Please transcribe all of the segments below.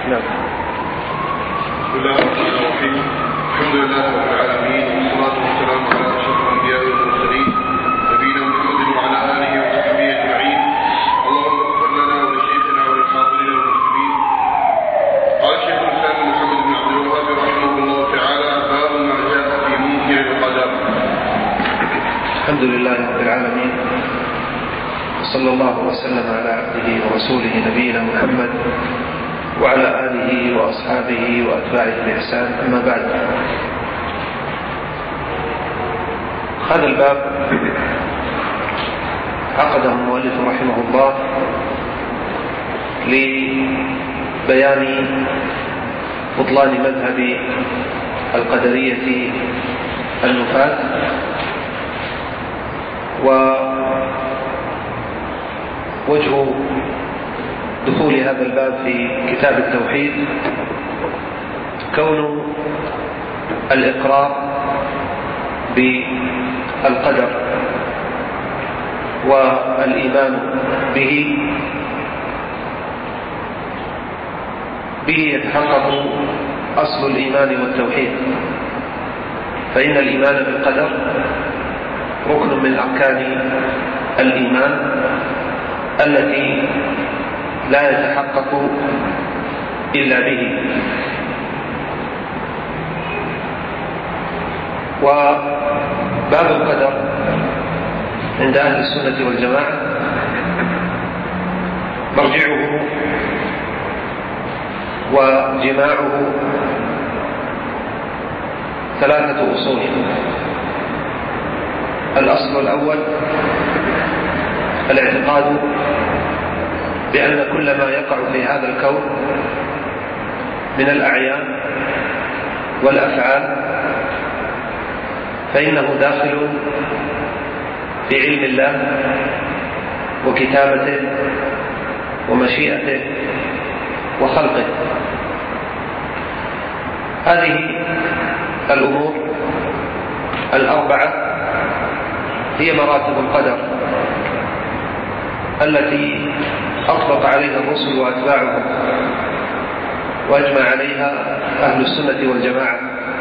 نعم. بسم الله الرحمن الرحيم. الحمد لله رب العالمين، والصلاة والسلام على أشرف الأنبياء والمرسلين نبينا محمد وعلى آله وصحبه أجمعين. اللهم اغفر لنا ولشيخنا وللحاضرين والمسلمين. قال شيخ الإسلام محمد بن عبد الوهاب رحمه الله تعالى: باب ما جاء في منكر القدر. الحمد لله رب العالمين، صلى الله وسلم على عبده ورسوله نبينا محمد وعلى آله وأصحابه وأتباعه بإحسان. أما بعد، هذا الباب عقده المؤلف رحمه الله لبيان بطلان مذهب القدرية النفاة، ووجه دخول هذا الباب في كتاب التوحيد كون الإقرار بالقدر والإيمان به يتحقق أصل الإيمان والتوحيد، فإن الإيمان بالقدر ركن من أركان الإيمان التي لا يتحقق إلا به. وباب القدر عند أهل السنة والجماعة مرجعه وجماعه ثلاثة أصول. الأصل الأول الاعتقاد بأن كل ما يقع في هذا الكون من الأعيان والأفعال فإنه داخل في علم الله وكتابته ومشيئته وخلقه. هذه الأمور الأربعة هي مراتب القدر التي أطلق عليها الرسل وأتباعهم وأجمع عليها أهل السنة والجماعة: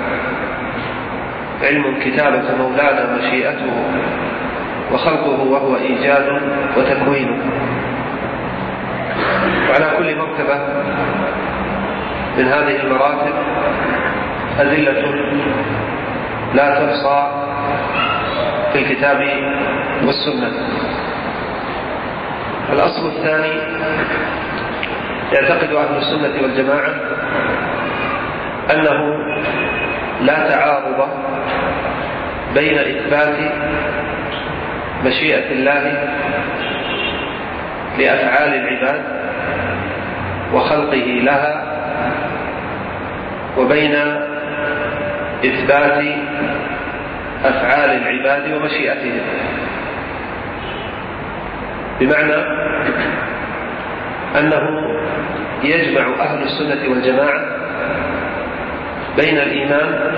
علم كتابة مولانا مشيئته وخلقه وهو إيجاد وتكوين. وعلى كل مرتبة من هذه المراتب أدلة لا تحصى في الكتاب والسنة. الأصل الثاني يعتقد أهل السنة والجماعة أنه لا تعارض بين إثبات مشيئة الله لأفعال العباد وخلقه لها وبين إثبات أفعال العباد ومشيئتهم، بمعنى أنه يجمع أهل السنة والجماعة بين الإيمان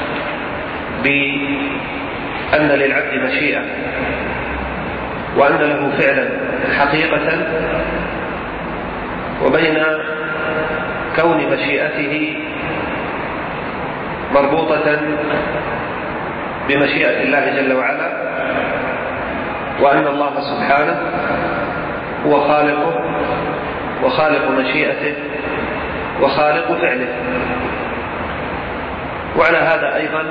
بأن للعبد مشيئة وأن له فعلا حقيقة، وبين كون مشيئته مربوطة بمشيئة الله جل وعلا، وأن الله سبحانه هو خالقه وخالق مشيئته وخالق فعله. وعلى هذا أيضا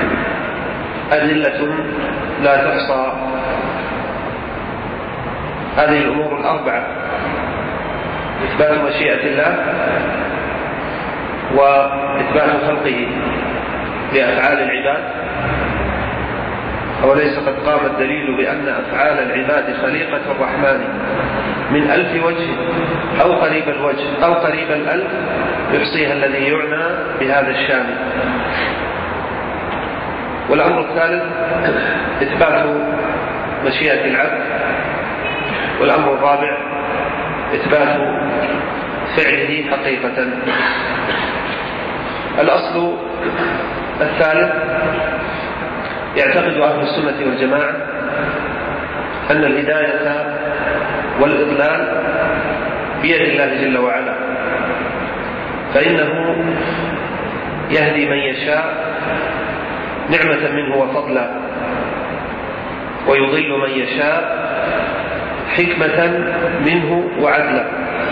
أدلة لا تحصى. هذه الأمور الأربعة: إثبات مشيئة الله، وإثبات خلقه لأفعال العباد، أوليس قد قام الدليل بأن أفعال العباد خليقة الرحمن من 1000 وجه أو قريب الوجه أو قريب الألف يحصيها الذي يعنى بهذا الشان. والأمر الثالث إثبات مشيئة العبد. والأمر الرابع إثبات فعله حقيقة. الأصل الثالث يعتقد أهل السنة والجماعة أن الهداية والإضلال بيد الله جل وعلا، فإنه يهدي من يشاء نعمة منه وفضلا، ويضل من يشاء حكمة منه وعدلا.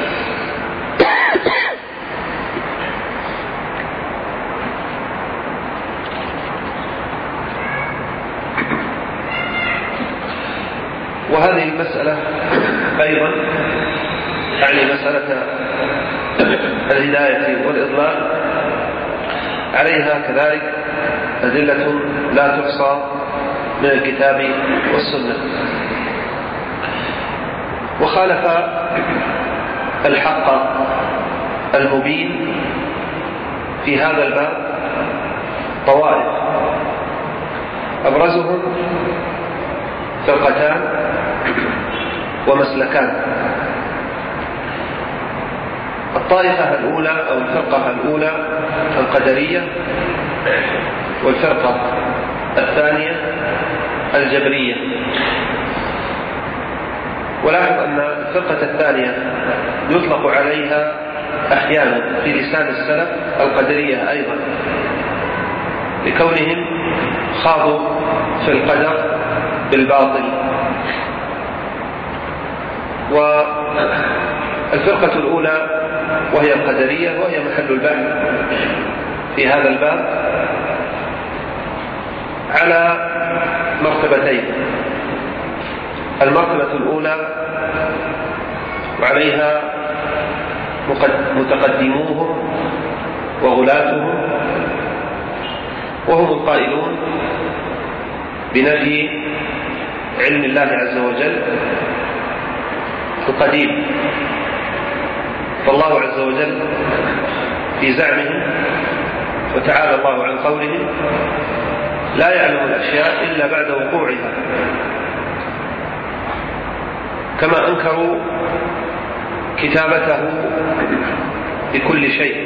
وهذه المسألة أيضا يعني مسألة الهداية والإضلال عليها كذلك أدلة لا تحصى من الكتاب والسنة. وخالف الحق المبين في هذا الباب طوائف، أبرزهم فرقتان ومسلكان. الطائفة الأولى أو الفرقة الأولى القدرية، والفرقة الثانية الجبرية. ولاحظ أن الفرقة الثانية يطلق عليها أحيانا في لسان السلف القدرية أيضا، لكونهم خاضوا في القدر بالباطل. والفرقة الأولى وهي القدرية، وهي محل البحث في هذا الباب، على مرتبتين: المرتبة الأولى وعليها متقدموهم وغلاتهم، وهم القائلون بنفي علم الله عز وجل القديم، فالله عز وجل في زعمهم وتعالى الله عن قولهم لا يعلم الأشياء إلا بعد وقوعها، كما أنكروا كتابته بكل شيء.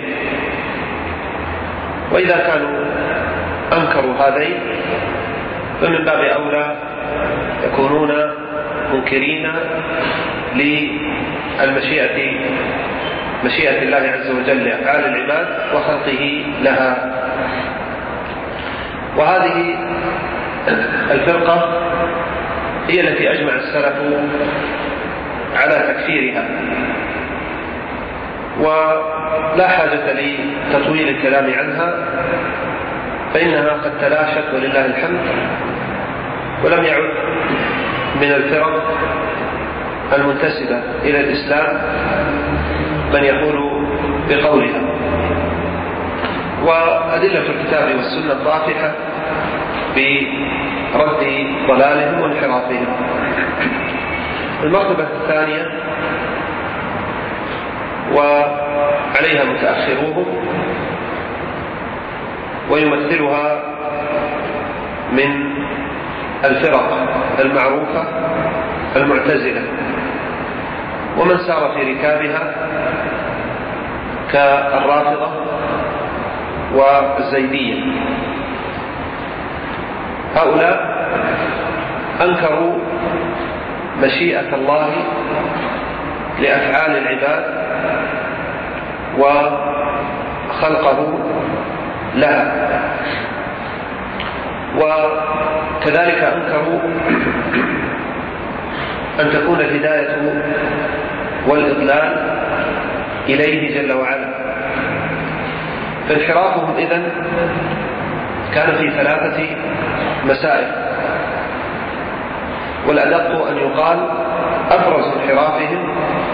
وإذا كانوا أنكروا هذين فمن باب أولى يكونون منكرين للمشيئة، مشيئة الله عز وجل لأفعال العباد وخلقه لها. وهذه الفرقة هي التي أجمع السلف على تكفيرها، ولا حاجة لتطويل الكلام عنها، فإنها قد تلاشت ولله الحمد، ولم يعد من الفرق المنتسبة إلى الإسلام من يقول بقولها. وأدلة الكتاب والسنة طافحة برد ضلالهم وانحرافهم. المرتبة الثانية وعليها متأخروهم، ويمثلها من الفرق المعروفة المعتزلة، ومن سار في ركابها كالرافضة والزيدية. هؤلاء أنكروا مشيئة الله لأفعال العباد وخلقه لها، وكذلك أنكروا أن تكون الهداية والإضلال إليه جل وعلا. فانحرافهم إذن كان في 3 مسائل، والأدق أن يقال أبرز انحرافهم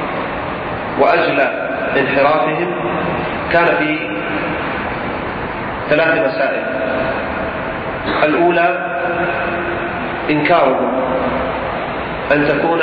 وأجلى انحرافهم كان في 3 مسائل. الأولى إنكارهم أن تكون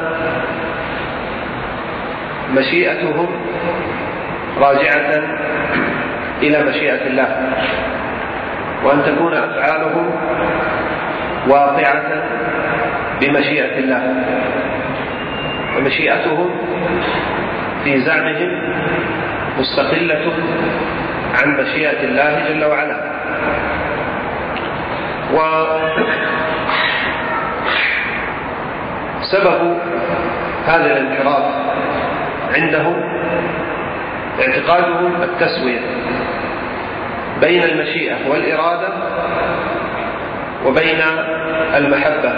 مشيئتهم راجعة إلى مشيئة الله، وأن تكون أفعالهم واقعة بمشيئة الله، ومشيئتهم في زعمهم مستقلة عن مشيئة الله جل وعلا. وسبب هذا الانحراف عندهم اعتقادهم التسوية بين المشيئة والإرادة وبين المحبة،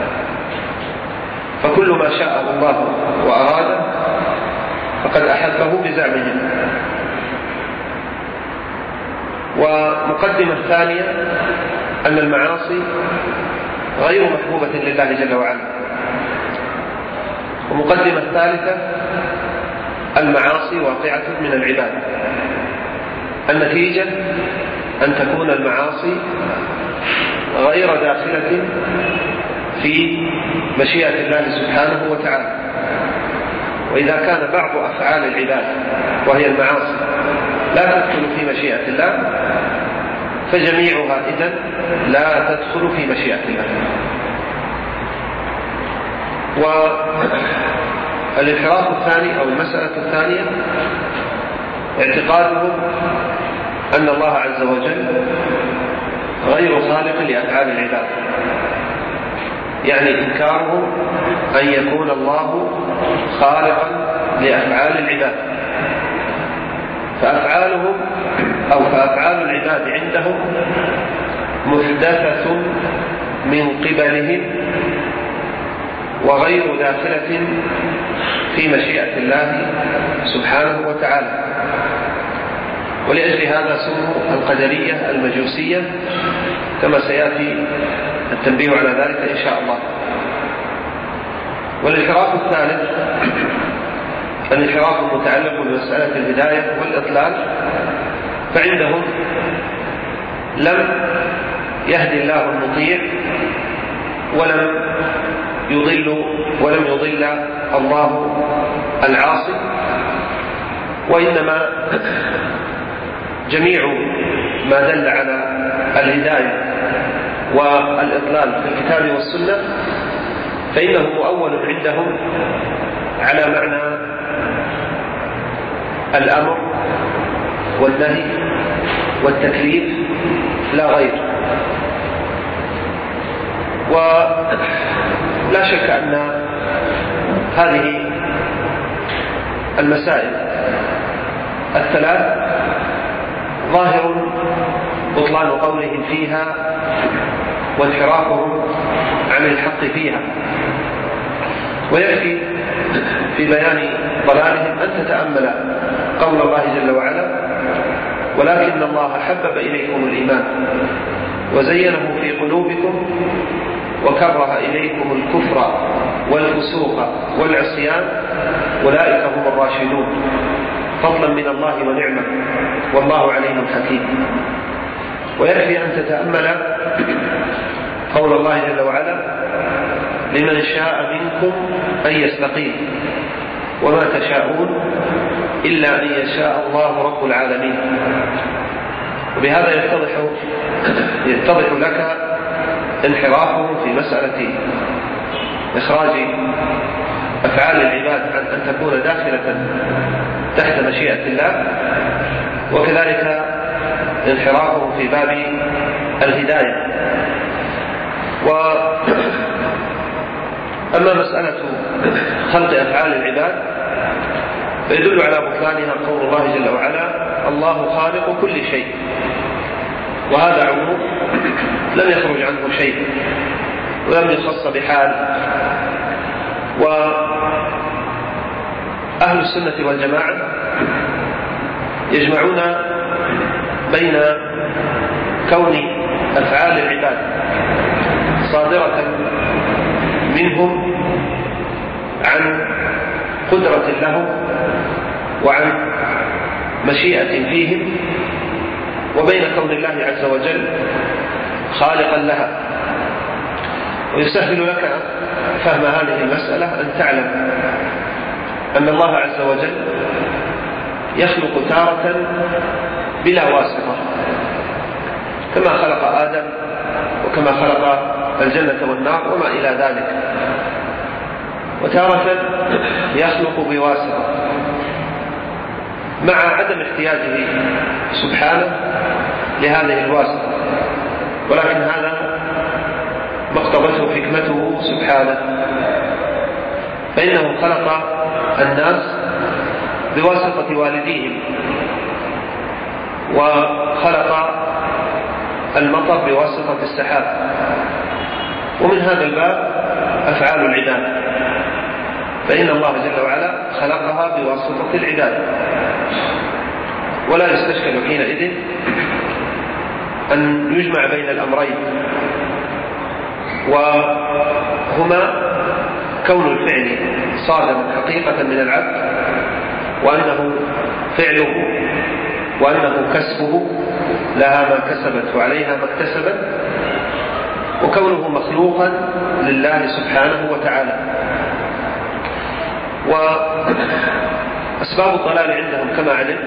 فكل ما شاء الله وأراده فقد أحبه بزعمهم. ومقدمة ثانية أن المعاصي غير محبوبة لله جل وعلا. ومقدمة ثالثة المعاصي واقعة من العباد. النتيجة أن تكون المعاصي غير داخلة في مشيئة الله سبحانه وتعالى. وإذا كان بعض أفعال العباد وهي المعاصي لا تدخل في مشيئة الله فجميعها إذن لا تدخل في مشيئة الله. والانحراف الثاني أو المسألة الثانية اعتقادهم أن الله عز وجل غير خالق لأفعال العباد، يعني إنكارهم أن يكون الله خالقا لأفعال العباد، فأفعالهم أو فأفعال العباد عندهم محدثة من قبلهم وغير داخلة في مشيئة الله سبحانه وتعالى. ولأجل هذا سموا القدرية المجوسية، كما سيأتي التنبيه على ذلك إن شاء الله. والانحراف الثالث الانحراف المتعلق بمسألة الهداية والإضلال، فعندهم لم يهدي الله المطيع ولم يضل الله العاصي، وإنما جميع ما دل على الهداية والإضلال في الكتاب والسنة فإنه مؤول عندهم على معنى الأمر والنهي والتكليف لا غير. ولا شك أن هذه المسائل الثلاث ظاهر بطلان قولهم فيها وانحرافهم عن الحق فيها. ويكفي في بيان ضلالهم أن تتأمل قول الله جل وعلا: ولكن الله حبب إليكم الإيمان وزينه في قلوبكم وكره إليكم الكفر والفسوق والعصيان أولئك هم الراشدون فضلا من الله ونعمة والله عليم حكيم. ويكفي أن تتأمل قول الله جل وعلا: لمن شاء منكم أن يستقيم وما تشاءون إلا أن يشاء الله رب العالمين. وبهذا يتضح لك انحرافهم في مسألة إخراج أفعال العباد عن أن تكون داخلة تحت مشيئة الله، وكذلك انحرافهم في باب الهداية. أما مسألة خلق أفعال العباد فيدل على بطلانها قول الله جل وعلا: الله خالق كل شيء. وهذا عموم لم يخرج عنه شيء ولم يخص بحال. وأهل السنة والجماعة يجمعون بين كون أفعال العباد صادرة منهم عن قدرة لهم وعن مشيئة فيهم، وبين كون الله عز وجل خالقا لها. ويسهل لك فهم هذه المسألة أن تعلم أن الله عز وجل يخلق تارة بلا واسطة، كما خلق آدم وكما خلق الجنة والنار وما إلى ذلك، وتارة يخلق بواسطة مع عدم احتياجه سبحانه لهذه الواسطة، ولكن هذا ما اقتضته حكمته سبحانه، فإنه خلق الناس بواسطة والديهم، وخلق المطر بواسطة السحاب. ومن هذا الباب أفعال العباد، فإن الله جل وعلا خلقها بواسطة العباد، ولا يستشكل حينئذ أن يجمع بين الأمرين، وهما كون الفعل صادما حقيقة من العبد، وأنه فعله وأنه كسبه، لها ما كسبت وعليها ما اكتسبت، وكونه مخلوقا لله سبحانه وتعالى. وأسباب الضلال عندهم كما علمت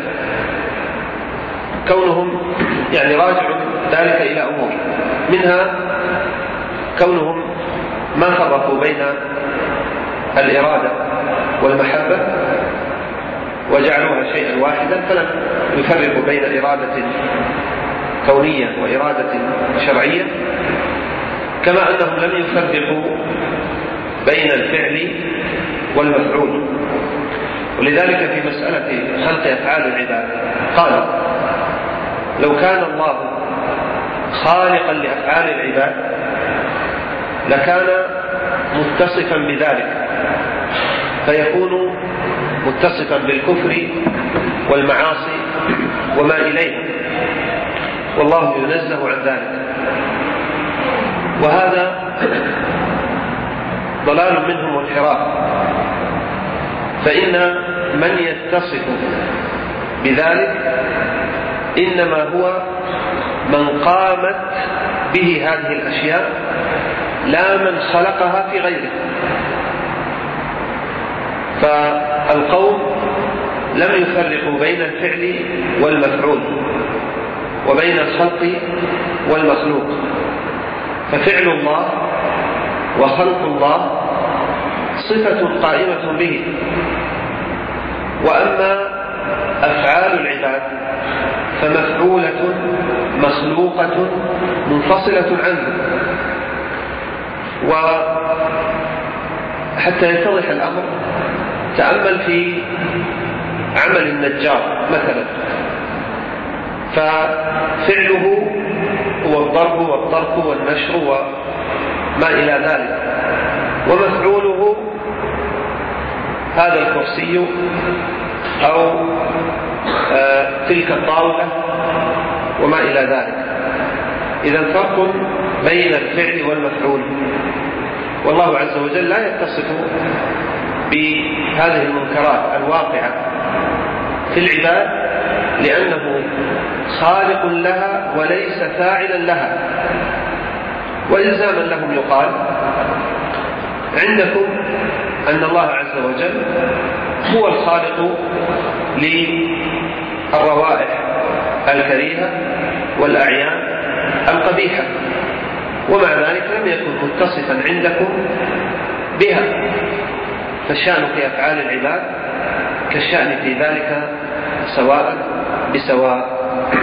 كونهم راجع ذلك إلى أمور، منها كونهم ما فرقوا بين الإرادة والمحبة وجعلوها شيئا واحدا، فلم يفرقوا بين إرادة كونية وإرادة شرعية، كما أنهم لم يفرقوا بين الفعل والمفعول. ولذلك في مسألة خلق أفعال العباد قال: لو كان الله خالقا لأفعال العباد لكان متصفا بذلك، فيكون متصفا بالكفر والمعاصي وما إليها، والله ينزه عن ذلك. وهذا ضلال منهم وانحراف، فإن من يتصف بذلك إنما هو من قامت به هذه الأشياء، لا من خلقها في غيره. فالقوم لم يفرقوا بين الفعل والمفعول وبين الخلق والمخلوق، ففعل الله وخلق الله صفة قائمة به، وأما أفعال العباد فمفعولة مخلوقة منفصلة عنه. وحتى يتضح الأمر تأمل في عمل النجار مثلا، ففعله هو الضرب والطرق والنشر وما إلى ذلك، ومفعوله هذا الكرسي أو تلك الطاولة وما إلى ذلك. إذا فرق بين الفعل والمفعول، والله عز وجل لا يتصف بهذه المنكرات الواقعة في العباد لأنه خالق لها وليس فاعلا لها. وإلزاما لهم يقال: عندكم أن الله عز وجل هو الخالق للروائح الكريهة والأعيان القبيحة، ومع ذلك لم يكن متصفا عندكم بها، فالشأن في أفعال العباد كالشأن في ذلك سواء بسواء.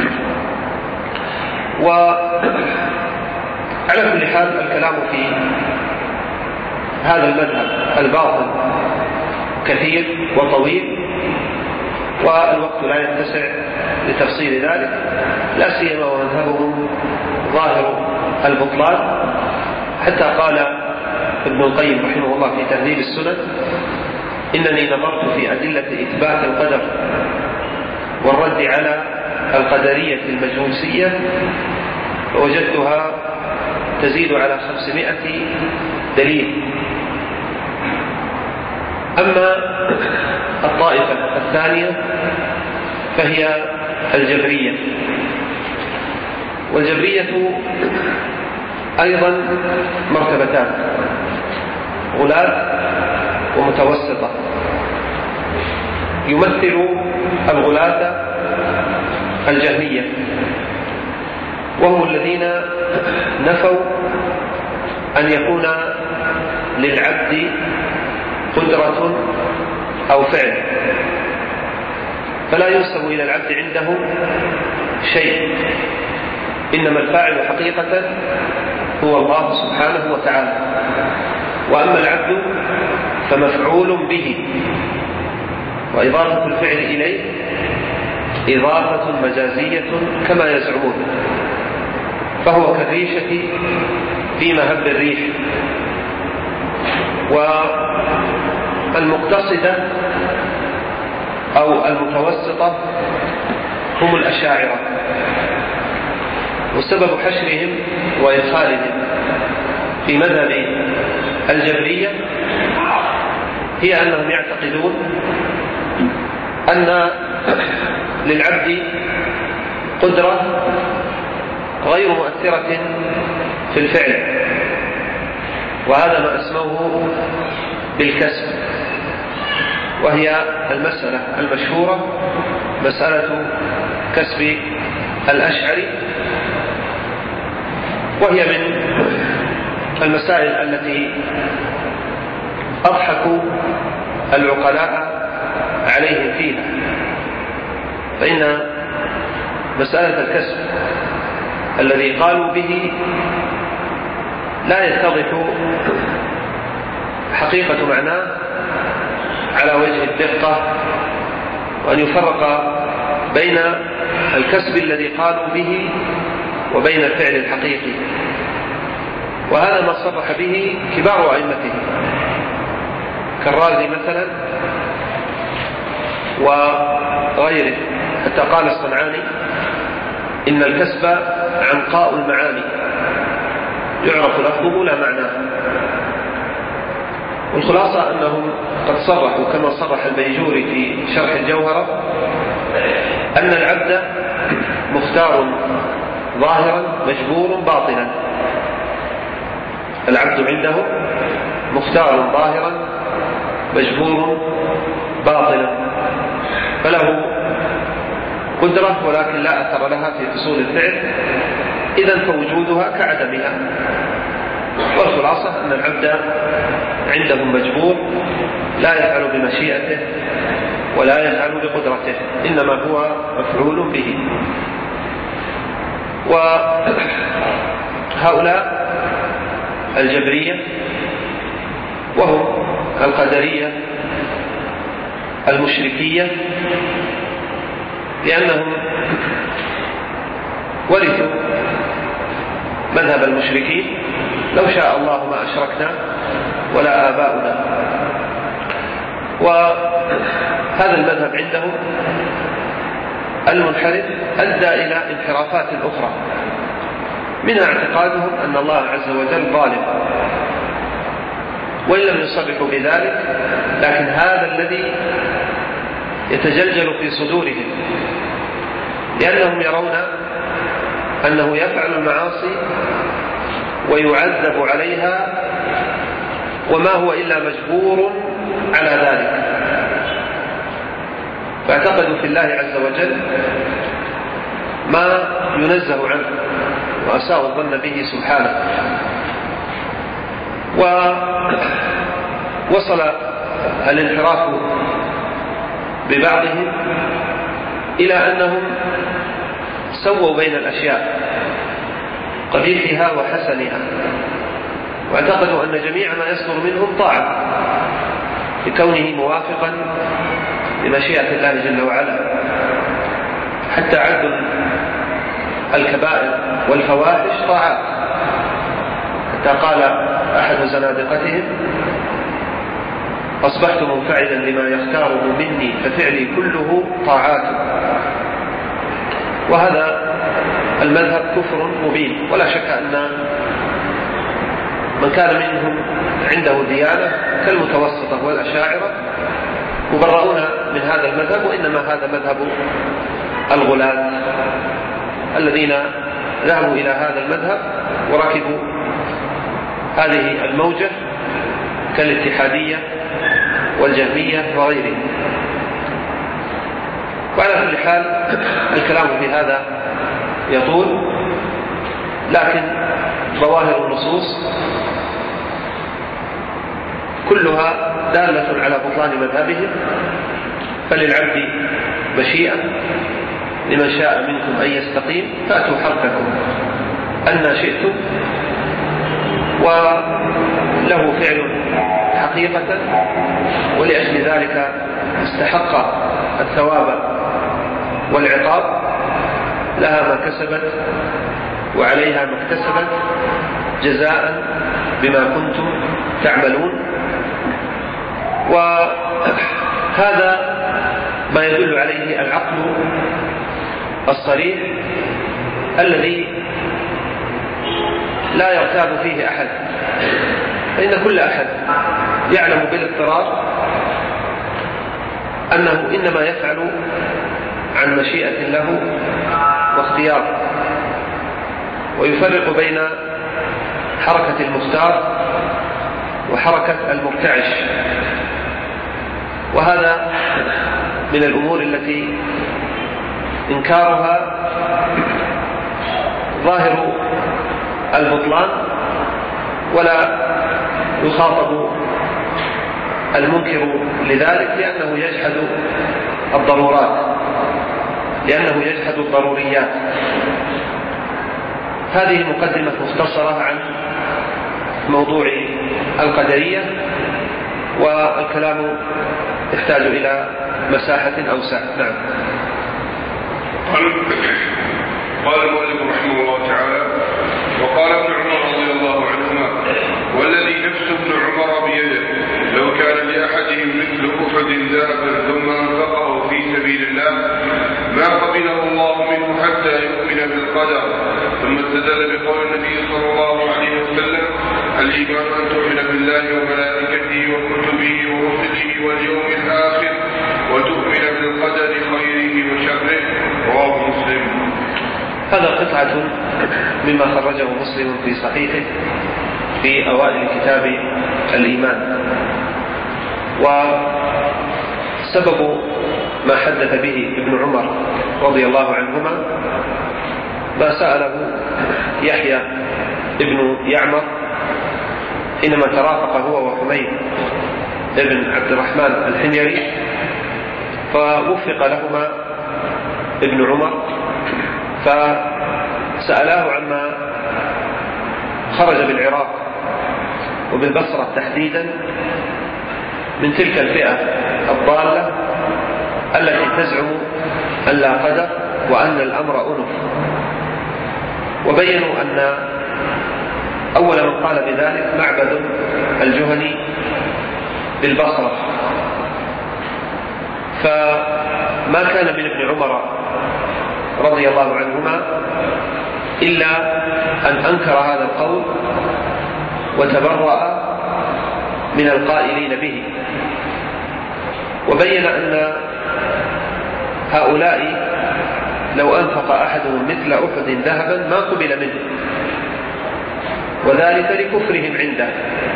وعلى كل حال الكلام في هذا المذهب الباطل كثير وطويل، والوقت لا يتسع لتفصيل ذلك، لا سيما ومذهبهم ظاهر البطلان، حتى قال ابن القيم رحمه الله في تهذيب السنن: إنني نظرت في أدلة إثبات القدر والرد على القدرية المجوسية فوجدتها تزيد على 500 دليل. أما الطائفة الثانية فهي الجبرية، والجبرية أيضا مرتبتان: غلاة ومتوسطة. يمثل الغلاة الجهمية، وهم الذين نفوا أن يكون للعبد قدرة أو فعل، فلا ينسب إلى العبد عندهم شيء، إنما الفاعل حقيقة هو الله سبحانه وتعالى، وأما العبد فمفعول به. وإضافة الفعل إليه إضافة مجازية كما يزعمون، فهو كالريشة في مهب الريح. والمقتصدة أو المتوسطة هم الأشاعرة، وسبب حشرهم وإدخالهم في مذهب الجبرية هي أنهم يعتقدون أن للعبد قدرة غير مؤثرة في الفعل، وهذا ما أسموه بالكسب، وهي المسألة المشهورة مسألة كسب الأشعري، وهي من المسائل التي أضحكوا العقلاء عليهم فيها. فإن مسألة الكسب الذي قالوا به لا يتضح حقيقة معناه على وجه الدقة، وأن يفرق بين الكسب الذي قالوا به وبين الفعل الحقيقي، وهذا ما صرح به كبار أئمتهم كالرازي مثلا وغيره، حتى قال الصنعاني إن الكسب عنقاء المعاني يعرف لفظه لا معناه. والخلاصة أنهم قد صرحوا كما صرح البيجوري في شرح الجوهرة أن العبد مختار ظاهرا مجبور باطنا. العبد عنده مختار ظاهرا مجبور باطنا، فله قدرة ولكن لا أثر لها في حصول الفعل، إذن فوجودها كعدمها. والخلاصة أن العبد عنده مجبور لا يفعل بمشيئته ولا يفعل بقدرته، إنما هو مفعول به. وهؤلاء الجبرية وهم القدرية المشركية، لأنهم ورثوا مذهب المشركين: لو شاء الله ما أشركنا ولا آباؤنا. وهذا المذهب عندهم المنحرف أدى إلى انحرافات أخرى، منها اعتقادهم أن الله عز وجل ظالم، وإن لم يصرحوا بذلك لكن هذا الذي يتجلجل في صدورهم، لأنهم يرون أنه يفعل المعاصي ويعذب عليها وما هو إلا مجبور على ذلك، فاعتقدوا في الله عز وجل ما ينزه عنه وأساءوا الظن به سبحانه. ووصل الانحراف ببعضهم إلى أنهم سووا بين الأشياء قبيحها وحسنها، واعتقدوا أن جميع ما يصدر منهم طاعة لكونه موافقا لمشيئة الله جل وعلا، حتى عدوا الكبائر والفواحش طاعات، حتى قال أحد زنادقتهم: أصبحت منفعلا لما يختاره مني ففعلي كله طاعات. وهذا المذهب كفر مبين، ولا شك أن من كان منهم عنده ديانة كالمتوسطة والأشاعرة مبرؤون من هذا المذهب، وإنما هذا مذهب الغلاة الذين ذهبوا إلى هذا المذهب وركبوا هذه الموجة كالاتحادية والجهمية وغيرهم. وعلى كل حال الكلام في هذا يطول، لكن ظواهر النصوص كلها دالة على بطلان مذهبهم. فللعبد مشيئة، لمن شاء منكم أن يستقيم فأتوا حقكم أن شئتم، وله فعل حقيقة، ولأجل ذلك استحق الثواب والعقاب لها ما كسبت وعليها ما اكتسبت جزاء بما كنتم تعملون. وهذا ما يدل عليه العقل الصريح الذي لا يرتاب فيه أحد، فإن كل أحد يعلم بالاضطرار أنه إنما يفعل عن مشيئة له واختيار، ويفرق بين حركة المختار وحركة المرتعش. وهذا من الأمور التي إنكارها ظاهر البطلان، ولا يخاطب المنكر لذلك لأنه يجحد الضرورات، لأنه يجحد الضروريات. هذه مقدمة مختصرة عن موضوع القدرية، والكلام يحتاج إلى مساحة أوسع. نعم. قال المؤلف رحمه الله تعالى: وقال ابن عمر رضي الله عنهما: والذي نفس ابن عمر بيده لو كان لأحدهم مثل أحد ذهبا ثم أنفقه في سبيل الله ما قبله الله منه حتى يؤمن بالقدر. ثم استدل بقول النبي صلى الله عليه وسلم: الإيمان أن تؤمن بالله وملائكته وكتبه ورسله واليوم الآخر وتؤمن بالقدر خيره وشره. رواه مسلم. هذا قطعة مما خرجه مسلم في صحيحه في أوائل كتاب الإيمان. وسبب ما حدث به ابن عمر رضي الله عنهما ما سأله يحيى ابن يعمر حينما ترافق هو وحميد ابن عبد الرحمن الحميري، فوفق لهما ابن عمر فسألاه عما خرج بالعراق وبالبصرة تحديدا من تلك الفئة الضالة التي تزعم أن لا قدر وأن الأمر أنف. وبينوا أن أول من قال بذلك معبد الجهني بالبصرة. فما كان من ابن عمر رضي الله عنهما إلا أن أنكر هذا القول وتبرأ من القائلين به، وبين أن هؤلاء لو أنفق أحدهم مثل أحد ذهبا ما قبل منه، وذلك لكفرهم عنده.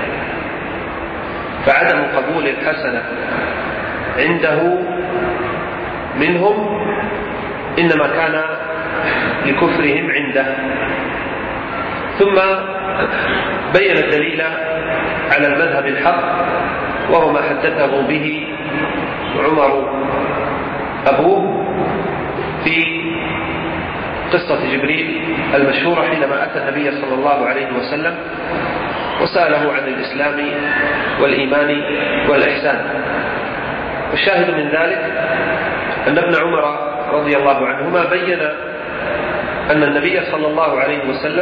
فعدم قبول الحسنة عنده منهم إنما كان لكفرهم عنده. ثم بين الدليل على المذهب الحق، وهو ما حدثه به عمر أبوه في قصة جبريل المشهورة حينما أتى النبي صلى الله عليه وسلم وسأله عن الإسلام والإيمان والإحسان. والشاهد من ذلك أن ابن عمر رضي الله عنهما بين أن النبي صلى الله عليه وسلم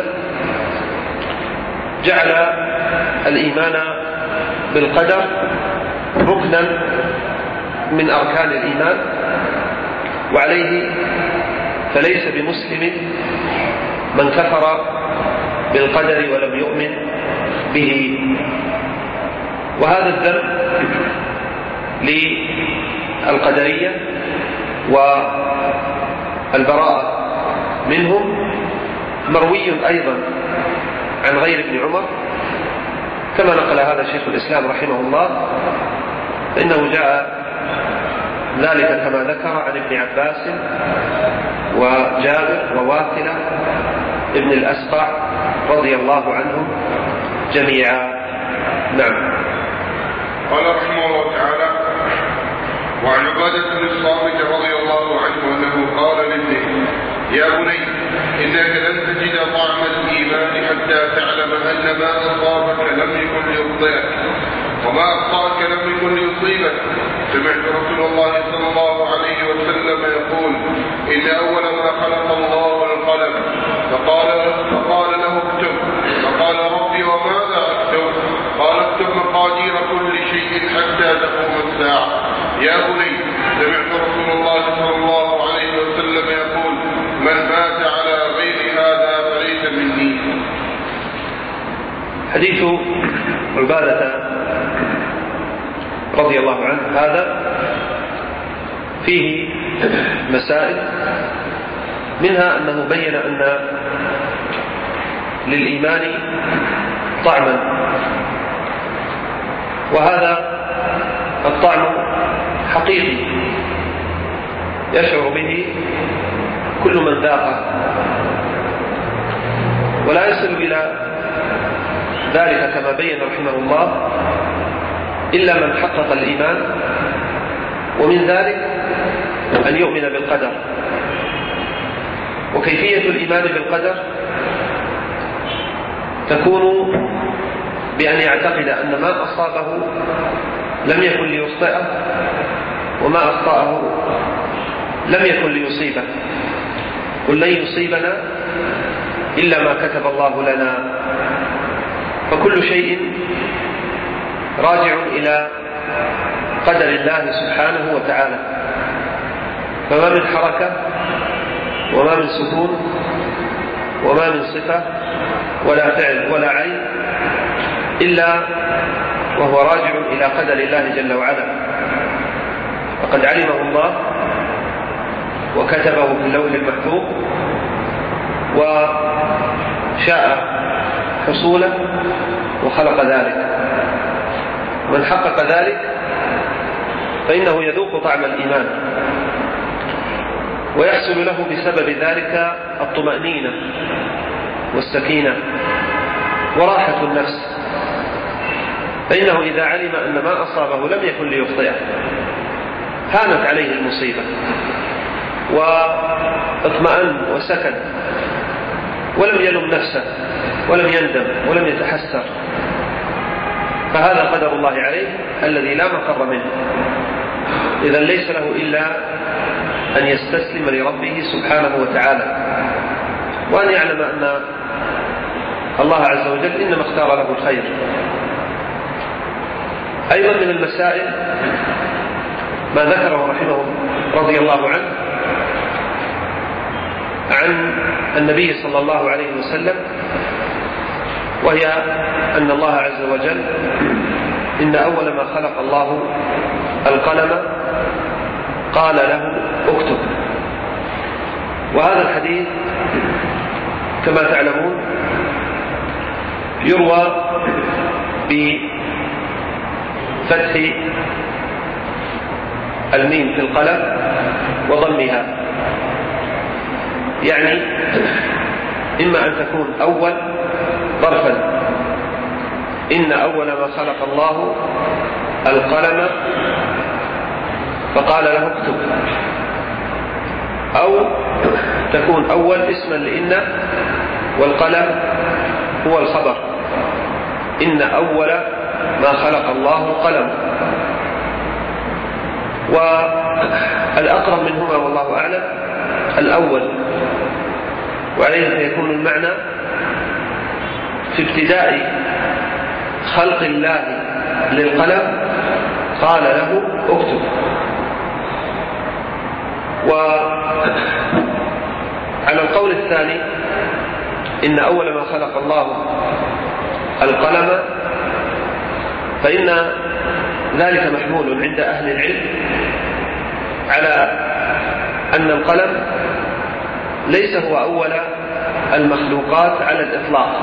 جعل الإيمان بالقدر ركنا من أركان الإيمان، وعليه فليس بمسلم من كفر بالقدر ولم يؤمن به. وهذا الذم للقدرية والبراءة منهم مروي أيضا عن غير ابن عمر، كما نقل هذا شيخ الإسلام رحمه الله، فإنه جاء ذلك كما ذكر عن ابن عباس وجابر وواثلة ابن الأسقع رضي الله عنهم جميعا. نعم. قال رحمه الله تعالى: وعن عبادة بن الصامت رضي الله عنه أنه قال لابنه: يا بني إنك لن تجد طعم الإيمان حتى تعلم أن ما أصابك لم يكن ليخطئك، وما أخطأك لم يكن ليصيبك. سمعت رسول الله صلى الله عليه وسلم يقول: إن أول ما خلق الله القلم، فقال له اكتب، فقال: ربي وماذا أكتب؟ قال: اكتب مقادير كل شيء حتى تقوم الساعة. يا بني، سمعت رسول الله صلى الله عليه وسلم يقول: من مات على غير هذا فليس مني. حديث عبادة رضي الله عنه هذا فيه مسائل، منها أنه بين أن للإيمان طعما، وهذا الطعم حقيقي يشعر به كل من ذاقه، ولا يصل إلى ذلك كما بين رحمه الله إلا من حقق الإيمان، ومن ذلك أن يؤمن بالقدر. وكيفية الإيمان بالقدر تكون بأن يعتقد أن ما أصابه لم يكن ليخطئه، وما أخطأه لم يكن ليصيبه. قل لن يصيبنا إلا ما كتب الله لنا، فكل شيء راجع إلى قدر الله سبحانه وتعالى، فما من حركة وما من سكون وما من صفة ولا فعل ولا عين إلا وهو راجع إلى قدر الله جل وعلا، فقد علمه الله وكتبه في اللوح المحفوظ وشاء حصوله وخلق ذلك. من حقق ذلك فإنه يذوق طعم الإيمان، ويحصل له بسبب ذلك الطمأنينة والسكينة وراحة النفس، فإنه إذا علم أن ما أصابه لم يكن ليخطئه هانت عليه المصيبة واطمأن وسكن، ولم يلم نفسه ولم يندم ولم يتحسر. فهذا قدر الله عليه الذي لا مفر منه، إذن ليس له إلا أن يستسلم لربه سبحانه وتعالى، وأن يعلم أن الله عز وجل إنما اختار له الخير. أيضا من المسائل ما ذكره رحمه رضي الله عنه عن النبي صلى الله عليه وسلم، وهي أن الله عز وجل إن أول ما خلق الله القلم قال له اكتب. وهذا الحديث كما تعلمون يروى بفتح الميم في القلم وضمها، يعني إما أن تكون أول ظرفا، إن أول ما خلق الله القلم فقال له اكتب، أو تكون أول اسما لإن والقلم هو الخبر، إن أول ما خلق الله القلم. والأقرب منهما والله أعلم الأول، وعليه فيكون المعنى في ابتداء خلق الله للقلم قال له اكتب. وعلى القول الثاني إن أول ما خلق الله القلم فإن ذلك محمول عند أهل العلم على أن القلم ليس هو أول المخلوقات على الإطلاق،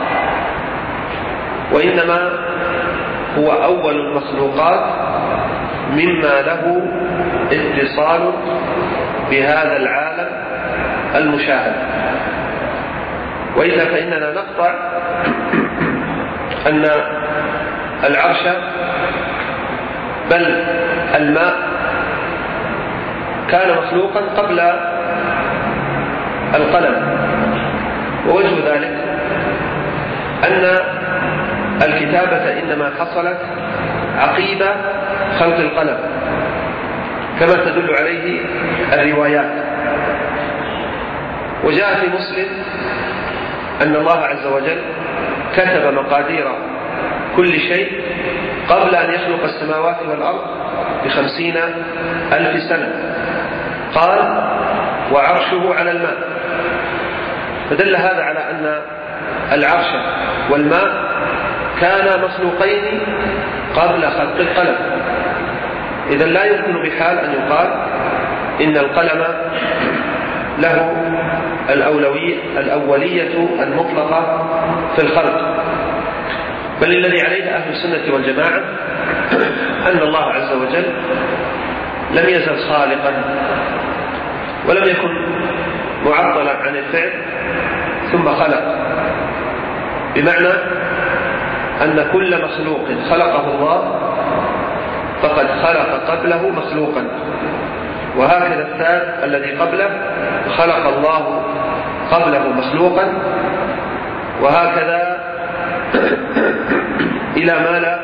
وإنما هو أول المخلوقات مما له اتصال بهذا العالم المشاهد. وإلا فإننا نقطع أن العرش بل الماء كان مخلوقا قبل القلم. ووجه ذلك أن الكتابة إنما حصلت عقيب خلق القلم كما تدل عليه الروايات. وجاء في مسلم أن الله عز وجل كتب مقادير كل شيء قبل أن يخلق السماوات والأرض ب50,000 سنة. قال وعرشه على الماء، فدل هذا على أن العرش والماء كانا مخلوقين قبل خلق القلم. إذن لا يمكن بحال أن يقال إن القلم له الأولية المطلقة في الخلق، بل الذي عليه أهل السنة والجماعة أن الله عز وجل لم يزل خالقا ولم يكن معطلا عن الفعل ثم خلق، بمعنى أن كل مخلوق خلقه الله فقد خلق قبله مخلوقا، وهكذا الثالث الذي قبله خلق الله قبله مخلوقا، وهكذا إلى ما لا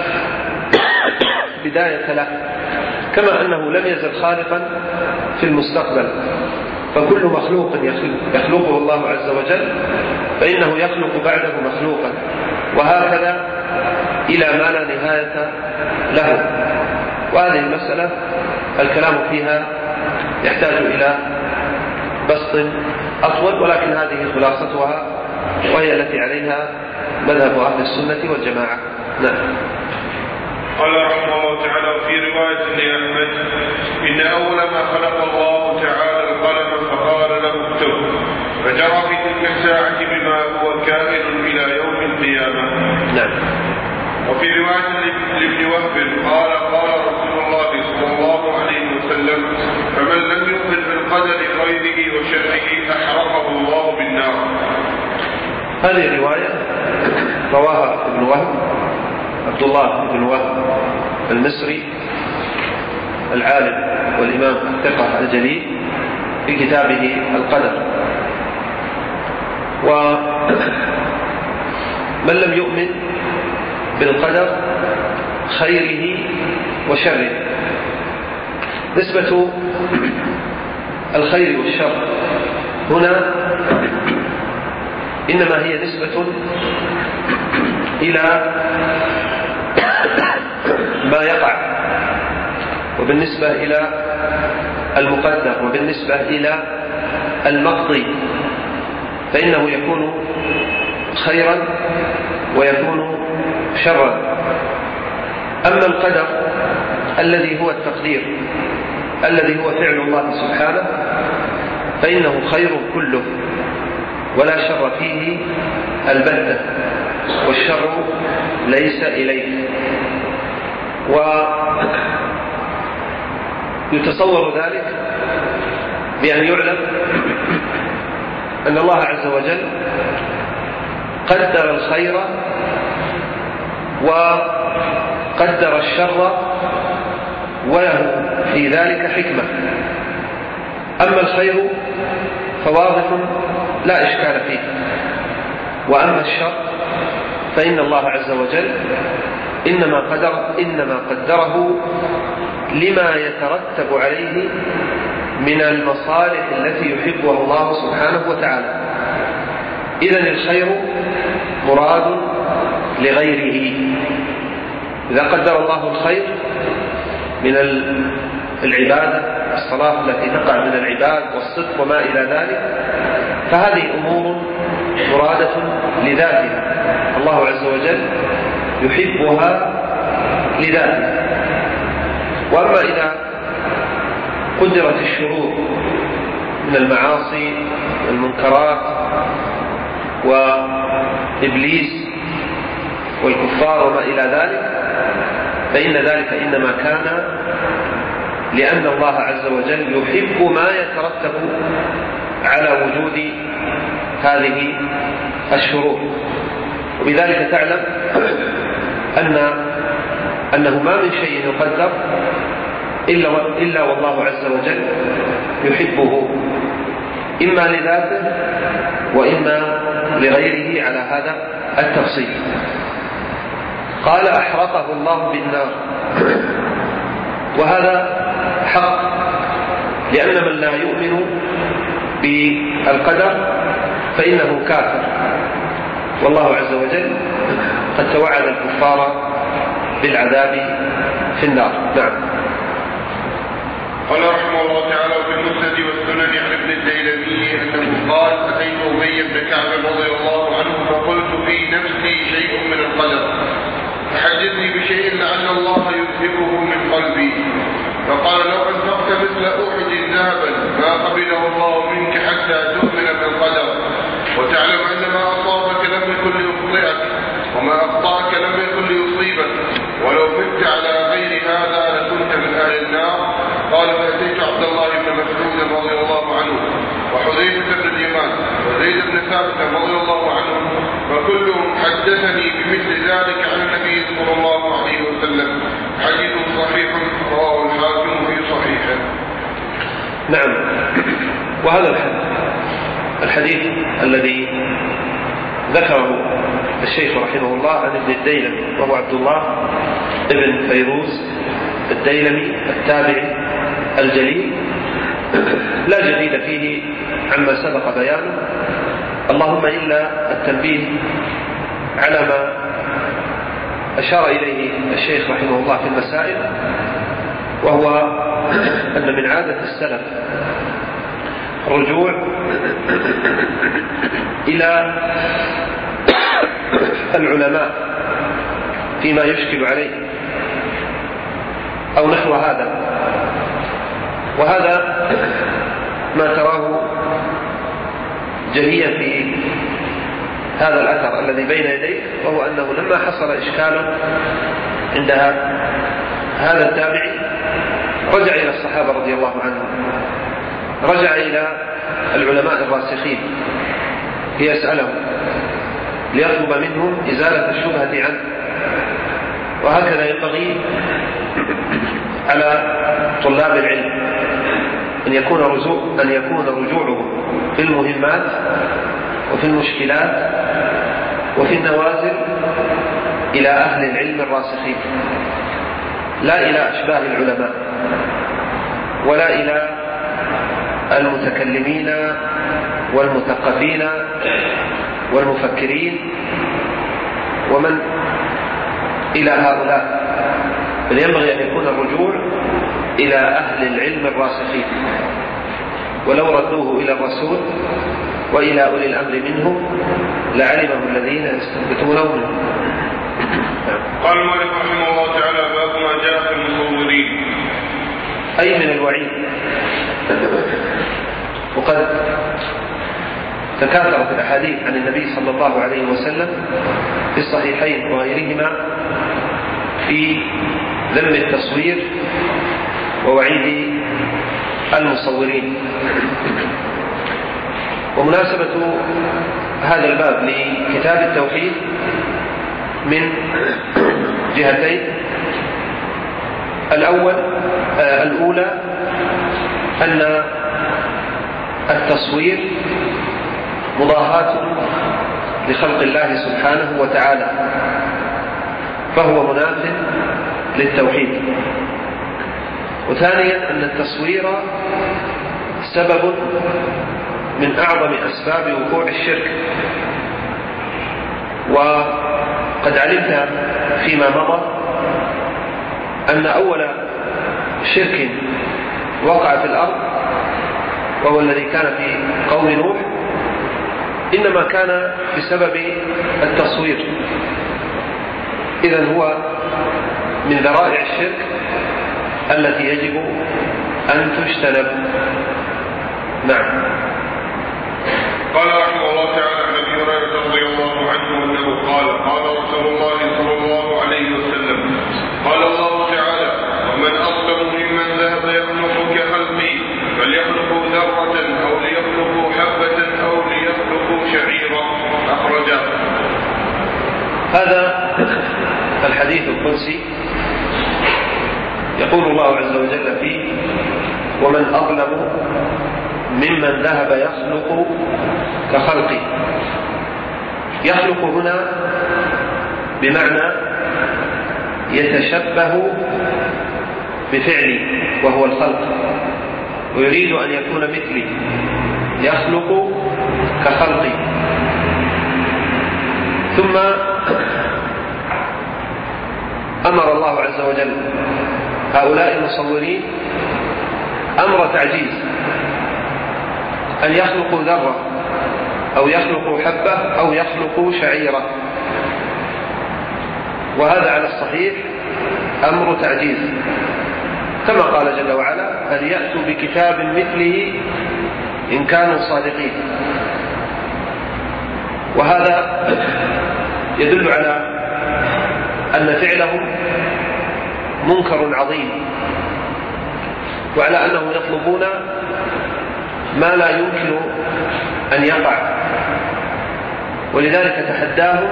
بداية له، كما أنه لم يزل خالقا في المستقبل، فكل مخلوق يخلقه الله عز وجل فإنه يخلق بعده مخلوقا، وهكذا إلى ما لا نهاية له. وهذه المسألة الكلام فيها يحتاج إلى بسط أطول، ولكن هذه خلاصتها وهي التي عليها مذهب أهل السنة والجماعة. نعم. قال رحمه الله تعالى في رواية لأحمد: إن أول ما خلق الله تعالى القلم فقال له اكتب، فجرى في تلك الساعة بما هو كائن إلى يوم القيامة. نعم. وفي رواية لابن وهب قال رسول الله صلى الله عليه وسلم: فمن لم يؤمن بالقدر خيره وشره أحرقه الله بالنار. هذه الرواية رواها ابن وهب عبد الله بن وهب المصري العالم والإمام الثقة الجليل في كتابه القدر. ومن لم يؤمن بالقدر خيره وشره، نسبة الخير والشر هنا إنما هي نسبة إلى ما يقع، وبالنسبة إلى المقدر، وبالنسبة إلى المقضي فإنه يكون خيرا ويكون شرا. أما القدر الذي هو التقدير الذي هو فعل الله سبحانه فإنه خير كله ولا شر فيه البتة، والشر ليس إليه. ويتصور ذلك بأن يعلم أن الله عز وجل قدر الخير وقدر الشر وله في ذلك حكمة. أما الخير فواضح لا إشكال فيه، وأما الشر فإن الله عز وجل إنما قدره لما يترتب عليه من المصالح التي يحبها الله سبحانه وتعالى. إذن الخير مراد لغيره. إذا قدر الله الخير من العبادة، الصلاة التي تقع من العباد والصدق وما إلى ذلك، فهذه أمور مرادة لذاتها، الله عز وجل يحبها لذاته. وأما إذا قدرت الشرور من المعاصي والمنكرات وإبليس والكفار وما إلى ذلك، فإن ذلك إنما كان لأن الله عز وجل يحب ما يترتب على وجود هذه الشرور. وبذلك تعلم أنه ما من شيء يقدر إلا والله عز وجل يحبه، إما لذاته وإما لغيره على هذا التفصيل. قال أحرقه الله بالنار. وهذا حق، لأن من لا يؤمن بالقدر فإنه كافر، والله عز وجل قد توعد الكفار بالعذاب في النار. نعم. قال رحمه الله تعالى: في المسند والسنن عن ابن الديلمي أنه قال: أتيت أبي بن كعب رضي الله عنه فقلت في نفسي شيء من القدر، فحدثني بشيء لعل الله يذهبه من قلبي. فقال: لو أنفقت مثل أحد ذهبا ما قبله الله منك حتى تؤمن بالقدر، وتعلم أن ما أصابك لم يكن ليخطئك وما أخطأك لم يكن ليصيبك، ولو مت على غير هذا لكنت من أهل النار. قال: فأتيت عبد الله بن مسعود رضي الله عنه وحذيفة بن اليمان وزيد بن ثابت رضي الله عنهم، وكلهم حدثني بمثل ذلك عن النبي صلى الله عليه وسلم. حديث صحيح رواه الحاكم في صحيحه. نعم. وهذا الحديث الذي ذكره الشيخ رحمه الله عن ابن الديلمي، وهو عبد الله ابن فيروز الديلمي التابعي الجليل، لا جديد فيه عما سبق بيانه، اللهم إلا التنبيه على ما أشار إليه الشيخ رحمه الله في المسائل، وهو أن من عادة السلف رجوع إلى العلماء فيما يشكل عليه أو نحو هذا. وهذا ما تراه جليا في هذا الأثر الذي بين يديك، وهو أنه لما حصل إشكال عند هذا التابعي رجع إلى الصحابة رضي الله عنهم، رجع إلى العلماء الراسخين ليسألهم ليطلب منهم إزالة الشبهة عنه. وهكذا ينبغي على طلاب العلم أن يكون رجوعهم في المهمات وفي المشكلات وفي النوازل إلى أهل العلم الراسخين، لا إلى أشباه العلماء ولا إلى المتكلمين والمثقفين والمفكرين ومن إلى هؤلاء، بل ينبغي أن يكون الرجوع إلى أهل العلم الراسخين، ولو ردوه إلى الرسول وإلى أولي الأمر منهم لعلمه الذين يستنبطونه منه. قال المؤلف رحمه الله تعالى: باب ما جاء في المصورين، أي من الوعيد. وقد تكاثرت الأحاديث عن النبي صلى الله عليه وسلم في الصحيحين وغيرهما في ذم التصوير ووعيد المصورين. ومناسبة هذا الباب لكتاب التوحيد من جهتين: الأولى أن التصوير مضاهاة لخلق الله سبحانه وتعالى، فهو مناف للتوحيد. وثانيا أن التصوير سبب من أعظم أسباب وقوع الشرك. وقد علمت فيما مضى أن أول شرك وقع في الأرض وهو الذي كان في قوم نوح إنما كان بسبب التصوير. إذن هو من ذرائع الشرك التي يجب أن تجتنب. نعم. قال رحمه الله تعالى: عن ابي هريره رضي الله عنه انه قال: قال رسول الله صلى الله عليه وسلم: قال الله تعالى: ومن اظلم ممن ذهب يخلق كخلقي، فليخلقوا ذره او ليخلقوا حبه او ليخلقوا شعيرا. اخرجه. هذا الحديث القدسي يقول الله عز وجل فيه: ومن أظلم ممن ذهب يخلق كخلقي. يخلق هنا بمعنى يتشبه بفعلي وهو الخلق، ويريد أن يكون مثلي، يخلق كخلقي. ثم أمر الله عز وجل هؤلاء المصورين أمر تعجيز، أن يخلقوا ذرة أو يخلقوا حبة أو يخلقوا شعيرة، وهذا على الصحيح أمر تعجيز، كما قال جل وعلا: فليأتوا بكتاب مثله إن كانوا صادقين. وهذا يدل على أن فعلهم منكر عظيم، وعلى أنهم يطلبون ما لا يمكن أن يقع، ولذلك تحداهم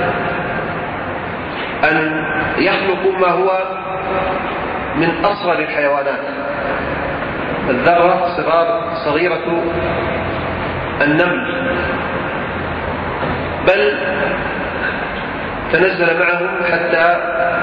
أن يخلقوا ما هو من أصغر الحيوانات، الذرة صغيرة النمل، بل تنزل معهم حتى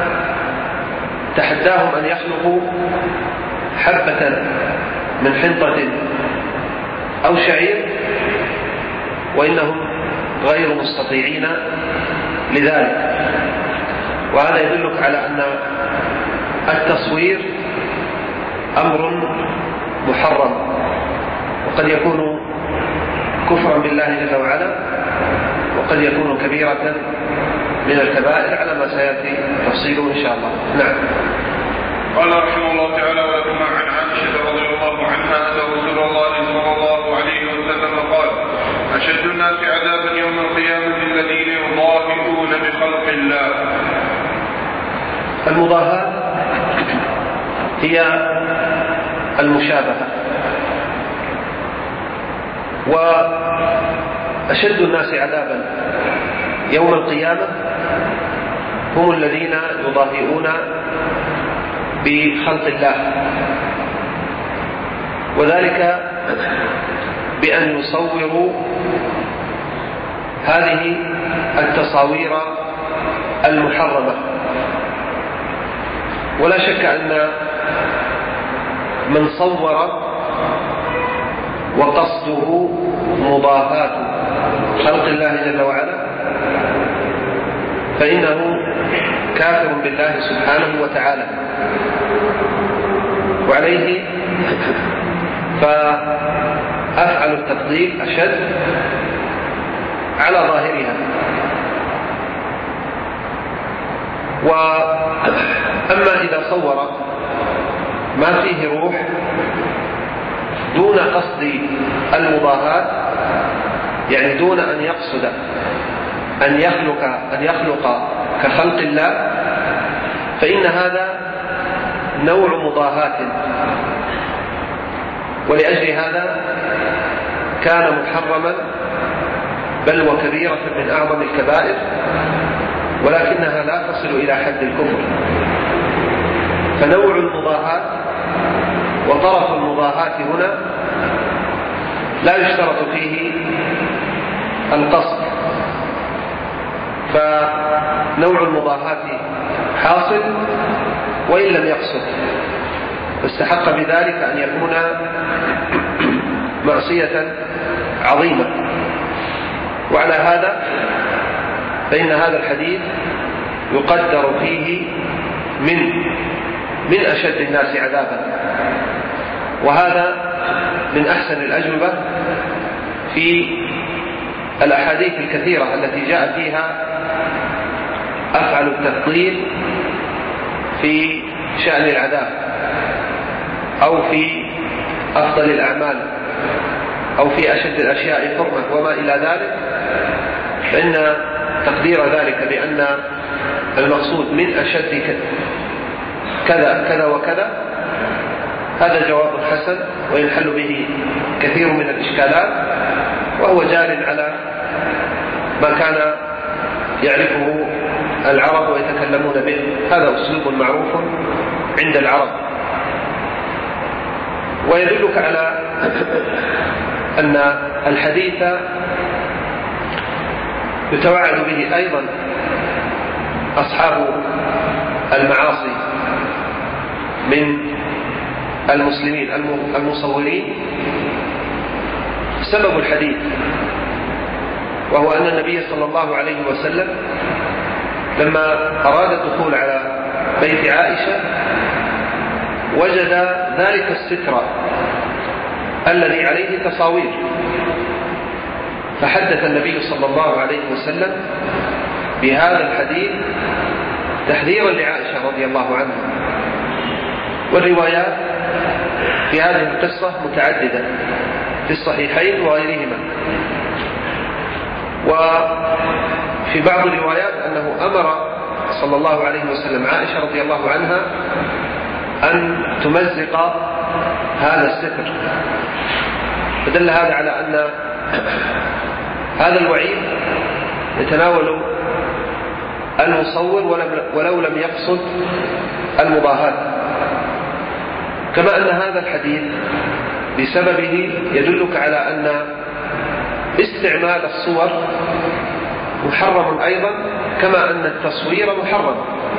تحداهم أن يخلقوا حبة من حنطة أو شعير، وإنهم غير مستطيعين لذلك. وهذا يدلك على أن التصوير أمر محرم، وقد يكون كفرا بالله جل وعلا، وقد يكون كبيرة من الكبائر على ما سيأتي تفصيله إن شاء الله. نعم. قال رحمه الله تعالى: ولكما عن عائشة رضي الله عنها أن رسول الله صلى الله عليه وسلم قال: أشد الناس عذابا يوم القيامة الذين يضاهئون بخلق الله. المضاهاة هي المشابهة، وأشد الناس عذابا يوم القيامة هم الذين يضاهئون بخلق الله، وذلك بأن يصوروا هذه التصاوير المحرمة. ولا شك أن من صور وقصده مضاهاة خلق الله جل وعلا فإنه كافر بالله سبحانه وتعالى، وعليه فأفعل التفضيل أشد على ظاهرها. وأما إذا صور ما فيه روح دون قصد المضاهاة، يعني دون أن يقصد أن يخلق كخلق الله، فإن هذا نوع مضاهاة، ولأجل هذا كان محرما، بل وكبيرة من أعظم الكبائر، ولكنها لا تصل إلى حد الكفر. فنوع المضاهاة وطرف المضاهاة هنا لا يشترط فيه القصد، فنوع المضاهاة حاصل وإن لم يقصد، فاستحق بذلك أن يكون معصية عظيمة. وعلى هذا فإن هذا الحديث يقدر فيه من أشد الناس عذابا، وهذا من أحسن الأجوبة في الأحاديث الكثيرة التي جاء فيها أفعل التفضيل في شأن العذاب، أو في أفضل الأعمال، أو في أشد الأشياء حرمة وما إلى ذلك، فإن تقدير ذلك بأن المقصود من أشد كذا كذا وكذا هذا جواب حسن وينحل به كثير من الإشكالات، وهو جار على ما كان يعرفه العرب ويتكلمون به. هذا أسلوب معروف عند العرب، ويدلك على أن الحديث يتوعد به أيضا أصحاب المعاصي من المسلمين المصورين سبب الحديث، وهو أن النبي صلى الله عليه وسلم لما أراد الدخول على بيت عائشة وجد ذلك الستر الذي عليه تصاوير، فحدث النبي صلى الله عليه وسلم بهذا الحديث تحذيرا لعائشة رضي الله عنها. والروايات في هذه القصة متعددة في الصحيحين وغيرهما، وفي بعض الروايات أنه أمر صلى الله عليه وسلم عائشة رضي الله عنها أن تمزق هذا الستر، فدل هذا على أن هذا الوعيد يتناول المصور ولو لم يقصد المضاهاة، كما أن هذا الحديث بسببه يدلك على أن استعمال الصور محرم أيضا، كما أن التصوير محرم.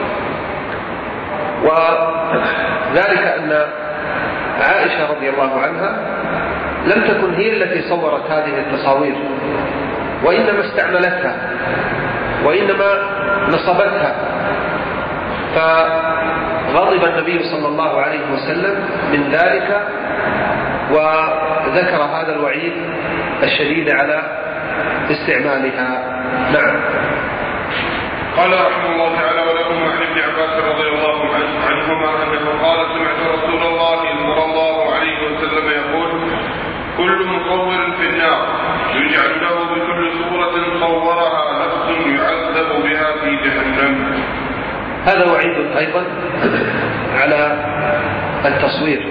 وذلك أن عائشة رضي الله عنها لم تكن هي التي صورت هذه التصاوير، وإنما استعملتها وإنما نصبتها، فغضب النبي صلى الله عليه وسلم من ذلك وذكر هذا الوعيد الشديد على استعمالها. نعم. قال رحمه الله تعالى: ولكم عن ابن عباس رضي الله عنهما أنه قال: سمعت رسول الله صلى الله عليه وسلم يقول: كل مصور في النار يجعل له بكل صورة صورها نفس يعذب بها في جهنم. هذا وعيد أيضا على التصوير.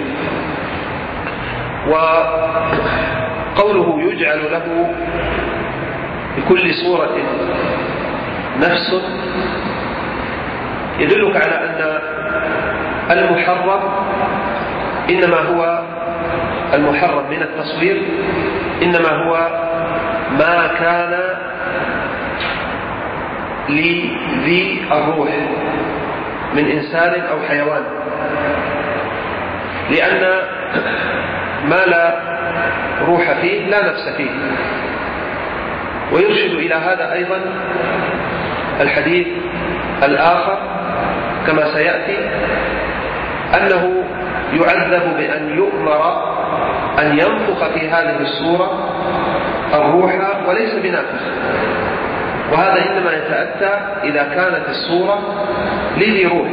وقوله يجعل له بكل صورة نفس يدلك على أن المحرم إنما هو المحرم من التصوير إنما هو ما كان لذي الروح من إنسان أو حيوان، لأن ما لا روح فيه لا نفس فيه. ويرشد إلى هذا أيضا الحديث الآخر كما سيأتي، أنه يعذب بأن يؤمر أن ينفخ في هذه الصورة الروح وليس بنافخ، وهذا إنما يتأتى إذا كانت الصورة لذي روح.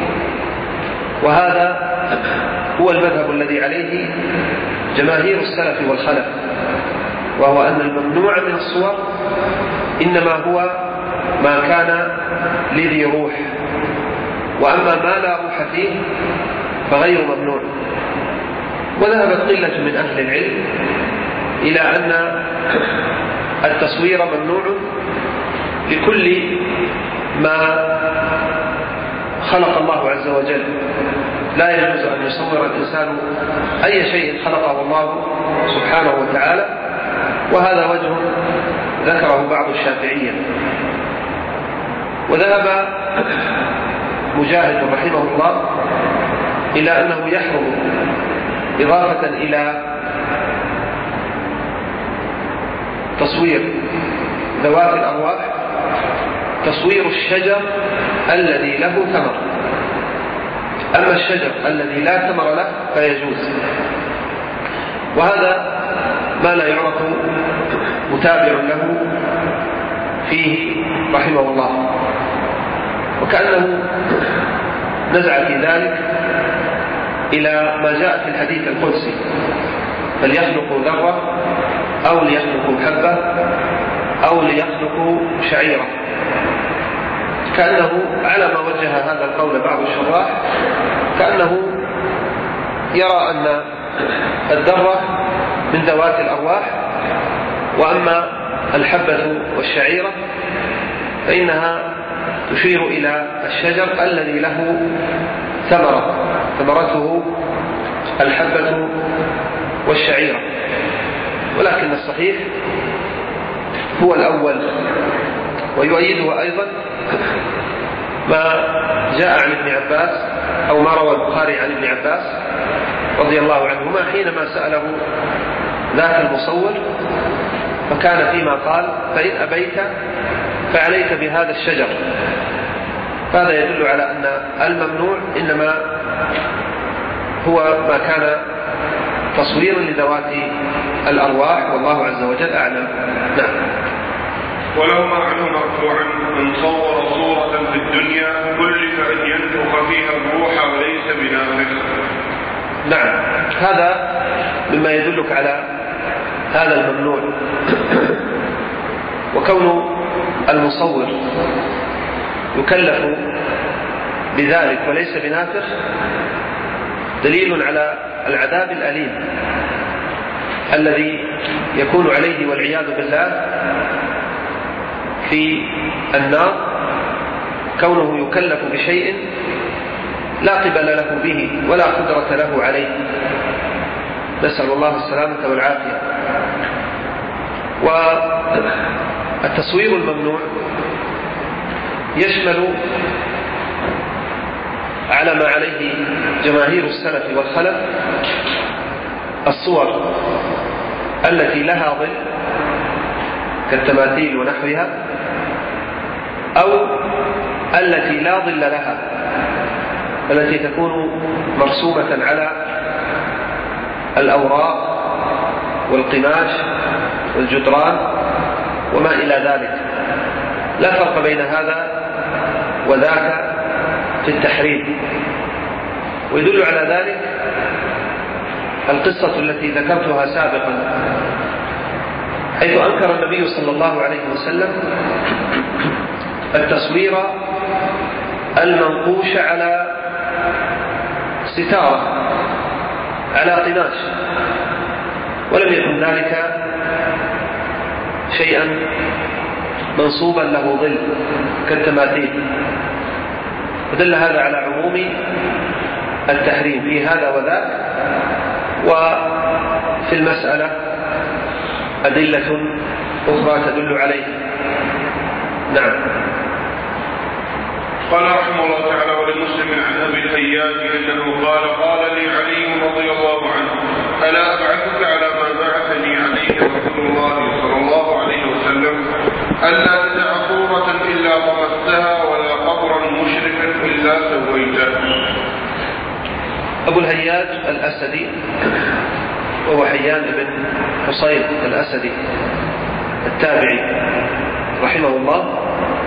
وهذا هو المذهب الذي عليه جماهير السلف والخلف، وهو أن الممنوع من الصور إنما هو ما كان لذي روح، وأما ما لا روح فيه فغير ممنوع. وذهبت قلة من أهل العلم إلى أن التصوير ممنوع لكل ما خلق الله عز وجل، لا يجوز أن يصور الإنسان أي شيء خلقه الله سبحانه وتعالى، وهذا وجه ذكره بعض الشافعية. وذهب مجاهد رحمه الله إلى أنه يحرم إضافة إلى تصوير ذوات الأرواح تصوير الشجر الذي له ثمر، أما الشجر الذي لا ثمر له فيجوز. وهذا ما لا يعرف متابع له فيه رحمه الله، وكأنه نزع في ذلك إلى ما جاء في الحديث القدسي: فليخلقوا ذرة أو ليخلقوا حبة أو ليخلقوا شعيرة. كأنه على ما وجه هذا القول بعض الشراح، كأنه يرى أن الذرة من ذوات الأرواح، وأما الحبة والشعيرة فإنها تشير إلى الشجر الذي له ثمرة، ثمرته الحبة والشعيرة. ولكن الصحيح هو الأول، ويؤيده أيضا ما جاء عن ابن عباس أو ما روى البخاري عن ابن عباس رضي الله عنهما حينما سأله ذاك المصور فكان فيما قال: فإن أبيت فعليك بهذا الشجر. هذا يدل على أن الممنوع إنما هو ما كان تصويرا لذوات الأرواح، والله عز وجل أعلم. نعم. ولهما عنه مرفوعا: من صور صورة في الدنيا كلف أن ينفخ فيها الروح وليس بنافخ. نعم، هذا مما يدلك على هذا الممنوع. وكون المصور يكلف بذلك وليس بنافخ دليل على العذاب الأليم الذي يكون عليه والعياذ بالله في النار، كونه يكلف بشيء لا قبل له به ولا قدرة له عليه، نسأل الله السلامة والعافية. والتصوير الممنوع يشمل على ما عليه جماهير السلف والخلف الصور التي لها ظل كالتماثيل ونحوها، أو التي لا ظل لها، التي تكون مرسومة على الأوراق والقماش والجدران وما إلى ذلك. لا فرق بين هذا وذاك في التحريم. ويدل على ذلك القصة التي ذكرتها سابقا، حيث أنكر النبي صلى الله عليه وسلم التصوير المنقوش على ستارة على قماش، ولم يكن ذلك شيئا منصوبا له ظل كالتماثيل، ودل هذا على عموم التحريم في هذا وذاك. وفي المسألة أدلة أخرى تدل عليه. نعم. قال رحمه الله تعالى: ولمسلم عن أبي الهياج أنه قال لي علي رضي الله عنه: ألا أبعثك على ما بعثني عليه رسول الله صلى الله عليه وسلم، ألا تدع صورة إلا طمستها ولا قبرا مشرفا إلا سويته. أبو الهياج الأسدي وهو حيان بن حصين الأسدي التابعي رحمه الله،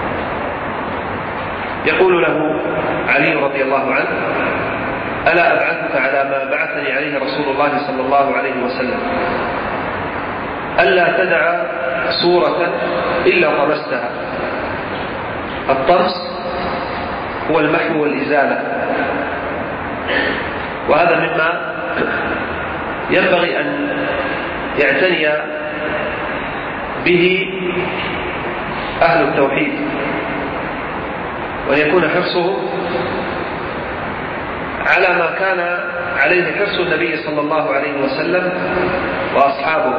يقول له علي رضي الله عنه: ألا أبعثك على ما بعثني عليه رسول الله صلى الله عليه وسلم، ألا تدع صورة إلا طمستها. الطمس هو المحو والإزالة، وهذا مما ينبغي أن يعتني به أهل التوحيد، وأن يكون حرصهم على ما كان عليه حرص النبي صلى الله عليه وسلم وأصحابه،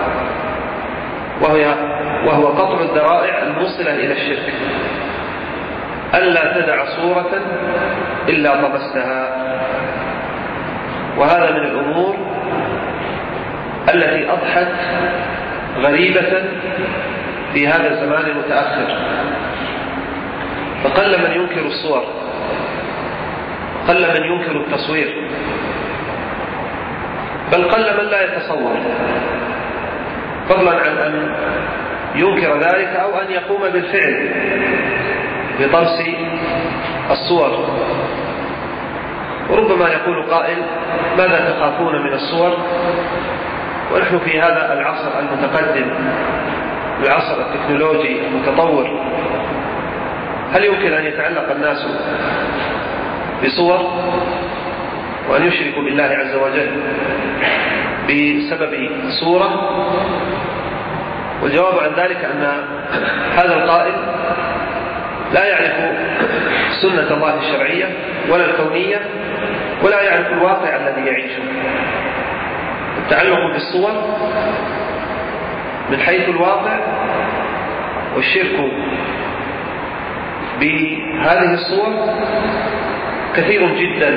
وهو قطع الذرائع الموصلة إلى الشرك. ألا تدع صورة إلا طمستها. وهذا من الأمور التي أضحت غريبة في هذا الزمان المتأخر، فقل من ينكر الصور، قل من ينكر التصوير، بل قل من لا يتصور، فضلا عن أن ينكر ذلك أو أن يقوم بالفعل بطمس الصور. وربما يقول قائل: ماذا تخافون من الصور ونحن في هذا العصر المتقدم، العصر التكنولوجي المتطور؟ هل يمكن أن يتعلق الناس بصور وأن يشركوا بالله عز وجل بسبب صورة؟ والجواب عن ذلك أن هذا القائل لا يعرف سنة الله الشرعية ولا الكونية، ولا يعرف الواقع الذي يعيشه. التعلق بالصور من حيث الواقع، والشرك بهذه الصور كثير جدا.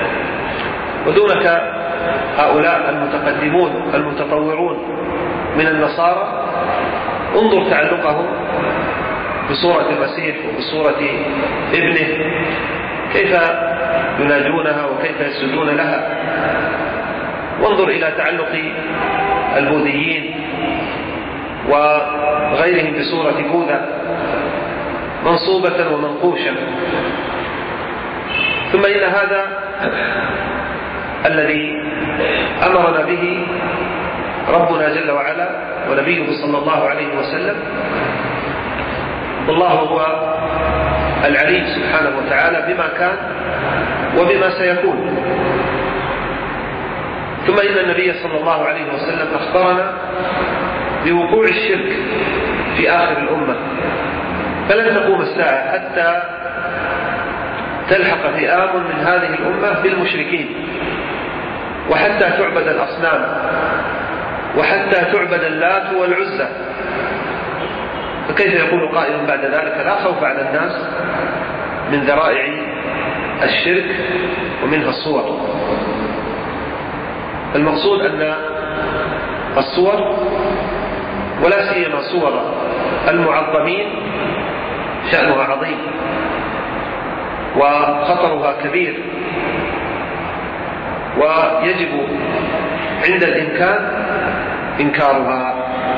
ودونك هؤلاء المتقدمون المتطورون من النصارى انظر تعلقهم بصورة المسيح وبصورة ابنه، كيف يناجونها وكيف يسجدون لها. وانظر إلى تعلق البوذيين وغيرهم بصورة بوذا منصوبة ومنقوشة. ثم إن هذا الذي أمرنا به ربنا جل وعلا ونبيه صلى الله عليه وسلم، والله هو العليم سبحانه وتعالى بما كان وبما سيكون. ثم إن النبي صلى الله عليه وسلم أخبرنا بوقوع الشرك في آخر الأمة، فلن تقوم الساعة حتى تلحق فئام من هذه الأمة بالمشركين، وحتى تعبد الأصنام، وحتى تعبد اللات والعزى. فكيف يقول قائل بعد ذلك لا خوف على الناس من ذرائع الشرك ومنها الصور؟ المقصود أن الصور ولا سيما صور المعظمين شأنها عظيم وخطرها كبير، ويجب عند الإمكان إنكارها.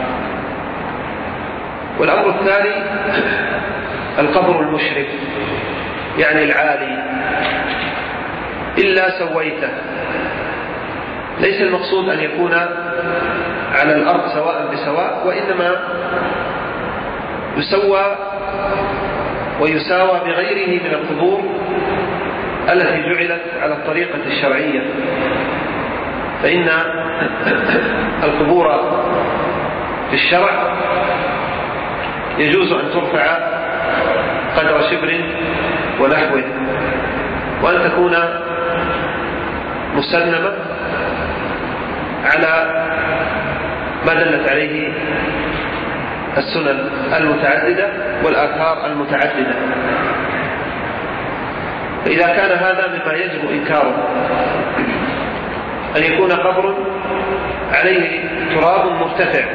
والأمر الثاني القبر المشرف، يعني العالي، إلا سويته. ليس المقصود أن يكون على الأرض سواء بسواء، وإنما يسوى ويساوى بغيره من القبور التي جعلت على الطريقة الشرعية. فإن القبور في الشرع يجوز أن ترفع قدر شبر ونحوه، وأن تكون مسلمة على ما دلت عليه السنن المتعددة والآثار المتعددة. فإذا كان هذا مما يجب إنكاره، أن يكون قبر عليه تراب مرتفع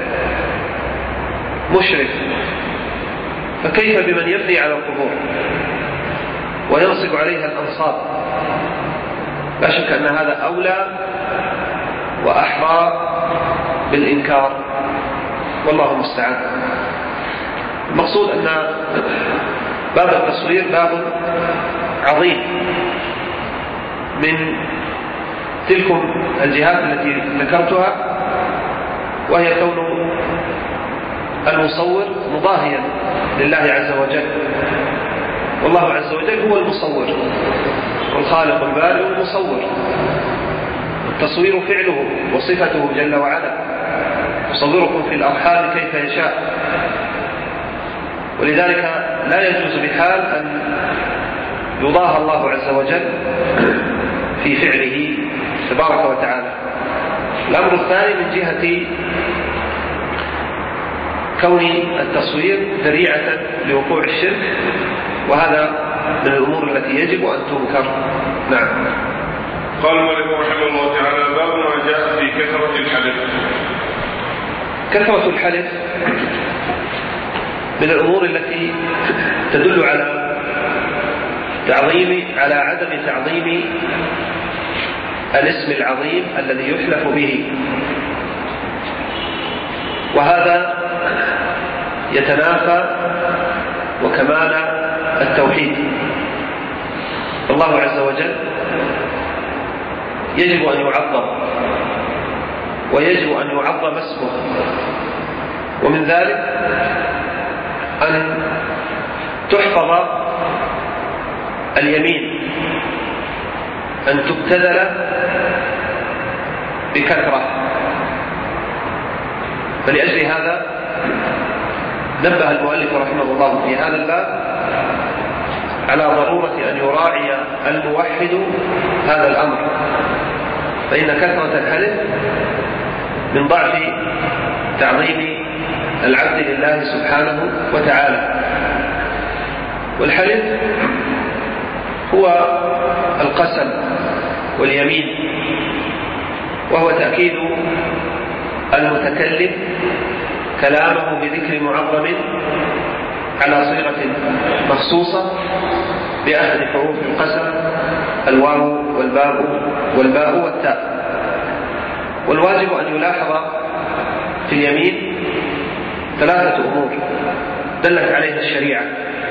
مشرف، فكيف بمن يبني على القبور وينصب عليها الأنصاب؟ لا شك أن هذا أولى وأحرى بالإنكار، والله المستعان. المقصود أن باب التصوير باب عظيم من تلكم الجهات التي ذكرتها، وهي كون المصور مضاهيا لله عز وجل، والله عز وجل هو المصور والخالق البارئ المصور. التصوير فعله وصفته جل وعلا، يصوركم في الأرحام كيف يشاء. ولذلك لا يجوز بحال أن يضاهى الله عز وجل في فعله تبارك وتعالى. الأمر الثاني من جهة كون التصوير ذريعة لوقوع الشرك، وهذا من الأمور التي يجب أن تنكر. نعم. قال المؤلف رحمه الله تعالى: باب ما جاء في كثرة الحلف. كثرة الحلف من الأمور التي تدل على عدم تعظيم الاسم العظيم الذي يحلف به، وهذا يتنافى وكمال التوحيد. الله عز وجل يجب أن يعظم، ويجب أن يعظم اسمه، ومن ذلك أن تحفظ اليمين، أن تبتذل بكثرة. فلأجل هذا نبه المؤلف رحمه الله في هذا الباب على ضرورة أن يراعي الموحد هذا الأمر، فإن كثرة الحلف من ضعف تعظيم العبد لله سبحانه وتعالى. والحلف هو القسم واليمين، وهو تأكيد المتكلم كلامه بذكر معظم على صيغة مخصوصة بأحد حروف القسم، الواو والباء والتاء. والواجب أن يلاحظ في اليمين 3 أمور دلت عليها الشريعة.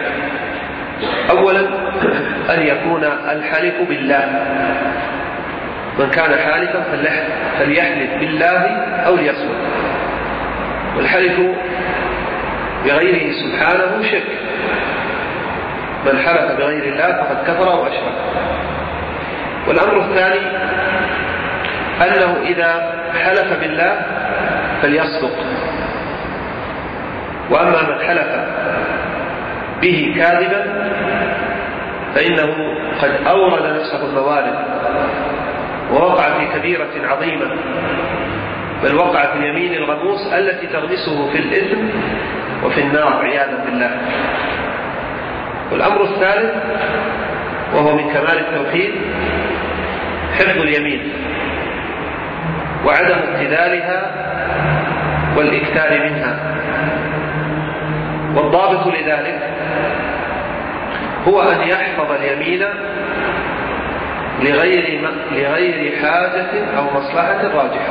أولا أن يكون الحلف بالله، من كان حالفا فليحلف بالله أو ليصمت. والحلف بغيره سبحانه شرك، من حلف بغير الله فقد كفر وأشرك. والأمر الثاني أنه إذا حلف بالله فليصدق، وأما من حلف به كاذبا فإنه قد أورد نفسه الموارد ووقع في كبيرة عظيمة، بل وقع في اليمين الغموس التي تغمسه في الإثم وفي النار عياذا بالله. والأمر الثالث وهو من كمال التوحيد حفظ اليمين وعدم ابتذالها والإكثار منها. والضابط لذلك هو أن يحفظ اليمين لغير حاجة أو مصلحة راجحة.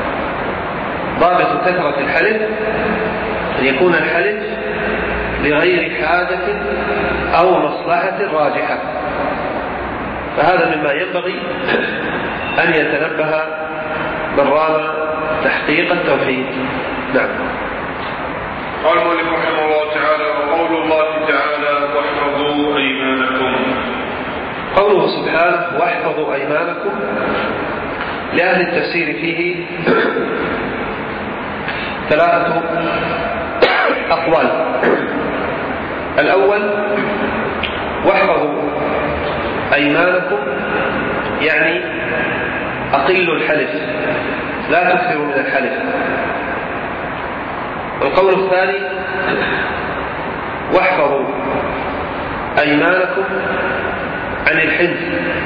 ضابط كثرة الحلف أن يكون الحلف لغير حاجة أو مصلحة راجحة، فهذا مما ينبغي أن يتنبه من رام تحقيق التوحيد. نعم. قال المؤلف رحمه الله تعالى: وقول الله تعالى: واحفظوا أيمانكم. قوله سبحانه: واحفظوا أيمانكم، لأهل التفسير فيه 3 أقوال. الأول: واحفظوا أيمانكم يعني أقلوا الحلف، لا تكثروا من الحلف. والقول الثاني: واحفظوا أيمانكم عن الحنث.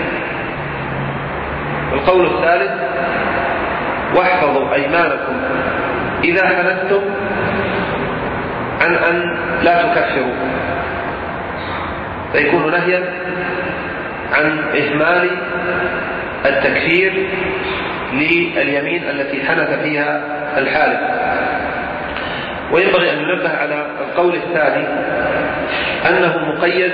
والقول الثالث: واحفظوا أيمانكم إذا حلفتم عن أن لا تكفروا، فيكون نهيا عن إهمال التكفير لليمين التي حنث فيها الحالف. وينبغي أن ننبه على القول الثاني أنه مقيد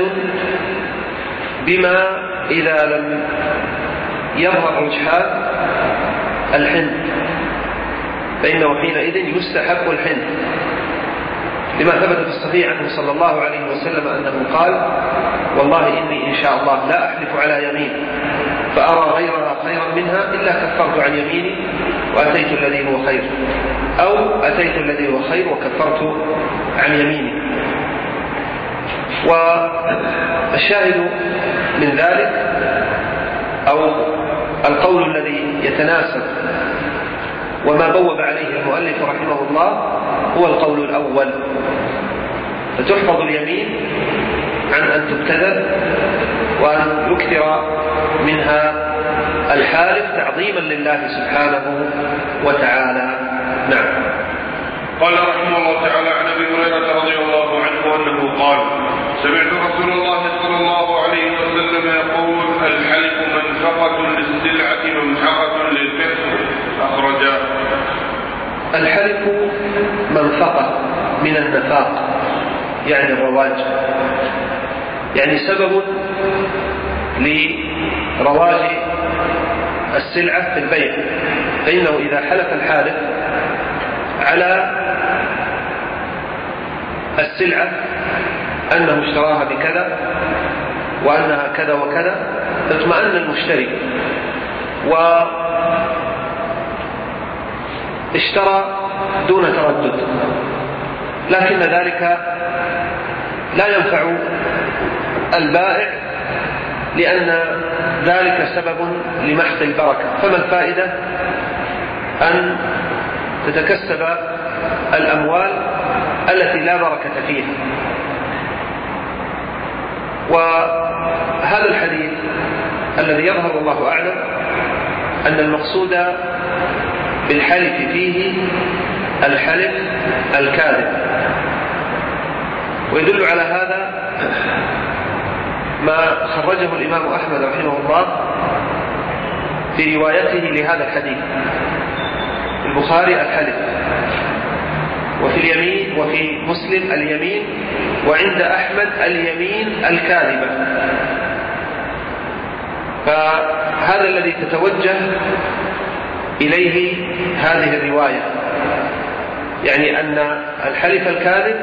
بما إذا لم يظهر رجحان الحنث فإنه حينئذ يستحب الحنث، لما ثبت في الصحيح عنه صلى الله عليه وسلم أنه قال: والله إني إن شاء الله لا أحلف على يمين فأرى غيرها خيرا منها إلا كفرت عن يميني وأتيت الذي هو خير، أو أتيت الذي هو خير وكفرت عن يميني. والشاهد من ذلك أو القول الذي يتناسب وما بوب عليه المؤلف رحمه الله هو القول الأول، فتحفظ اليمين عن أن تبتذل وأن يكثر منها الحالف تعظيما لله سبحانه وتعالى. نعم. قال رحمه الله تعالى: عن أبي هريرة رضي الله عنه أنه قال: سمعت رسول الله صلى الله عليه وسلم يقول: الحلف منفقة للسلعة ممحقة للكسب. أخرجاه. الحلف منفقة من النفاق يعني الرواج، يعني سبب لرواج السلعة في البيع، فإنه إذا حلف الحالف على السلعة أنه اشتراها بكذا وأنها كذا وكذا فاطمأن المشتري واشترى دون تردد، لكن ذلك لا ينفع البائع لأن ذلك سبب لمحق البركة. فما الفائدة أن تتكسب الأموال التي لا بركة فيها؟ وهذا الحديث الذي يظهر والله أعلم أن المقصود بالحلف فيه الحلف الكاذب، ويدل على هذا ما خرجه الإمام أحمد رحمه الله في روايته لهذا الحديث. البخاري الحلف، وفي اليمين، وفي مسلم اليمين، وعند أحمد اليمين الكاذبة. فهذا الذي تتوجه إليه هذه الرواية، يعني أن الحلف الكاذب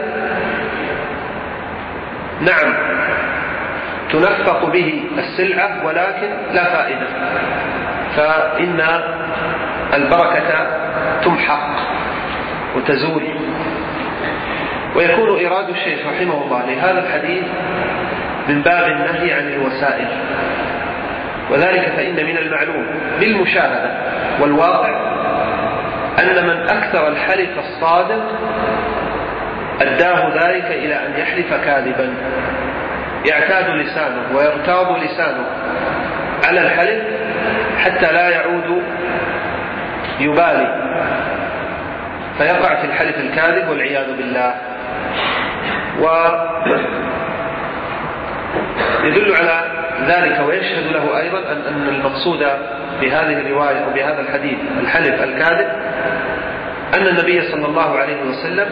نعم تنفق به السلعة ولكن لا فائدة، فإن البركة تمحق وتزول. ويكون إراد الشيخ رحمه الله لهذا الحديث من باب النهي عن الوسائل، وذلك فإن من المعلوم بالمشاهدة والواقع أن من أكثر الحلف الصادق أداه ذلك إلى أن يحلف كاذبا، يعتاد لسانه ويرتاض لسانه على الحلف حتى لا يعود يبالي فيقع في الحلف الكاذب والعياذ بالله. ويدل على ذلك ويشهد له أيضا أن المقصود بهذه الرواية وبهذا الحديث الحلف الكاذب أن النبي صلى الله عليه وسلم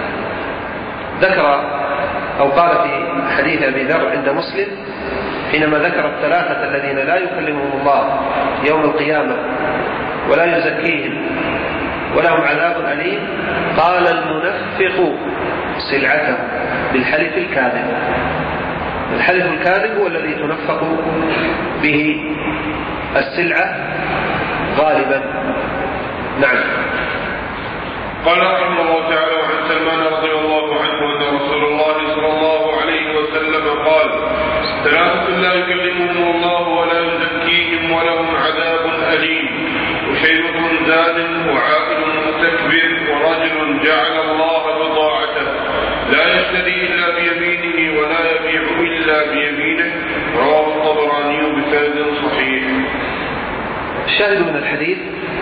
ذكر أو قال في حديث أبي ذر عند مسلم حينما ذكر الثلاثة الذين لا يكلمهم الله يوم القيامة ولا يزكيهم ولهم عذاب أليم، قال المنفق سلعته بالحلف الكاذب. الحلف الكاذب هو الذي تنفق به السلعة غالبا. نعم. قال رحمه الله تعالى: وعن سلمان رضي الله عنه أن رسول الله صلى الله عليه وسلم قال: ثلاثة لا يكلمهم الله ولا يزكيهم ولهم عذاب أليم: وشيبة زاد، وعاقل مستكبر، ورجل جعل الله بضاعته لا يشتري إلا بيمينه ولا يبيع إلا بيمينه. رواه الطبراني بسند صحيح. الشاهد من الحديث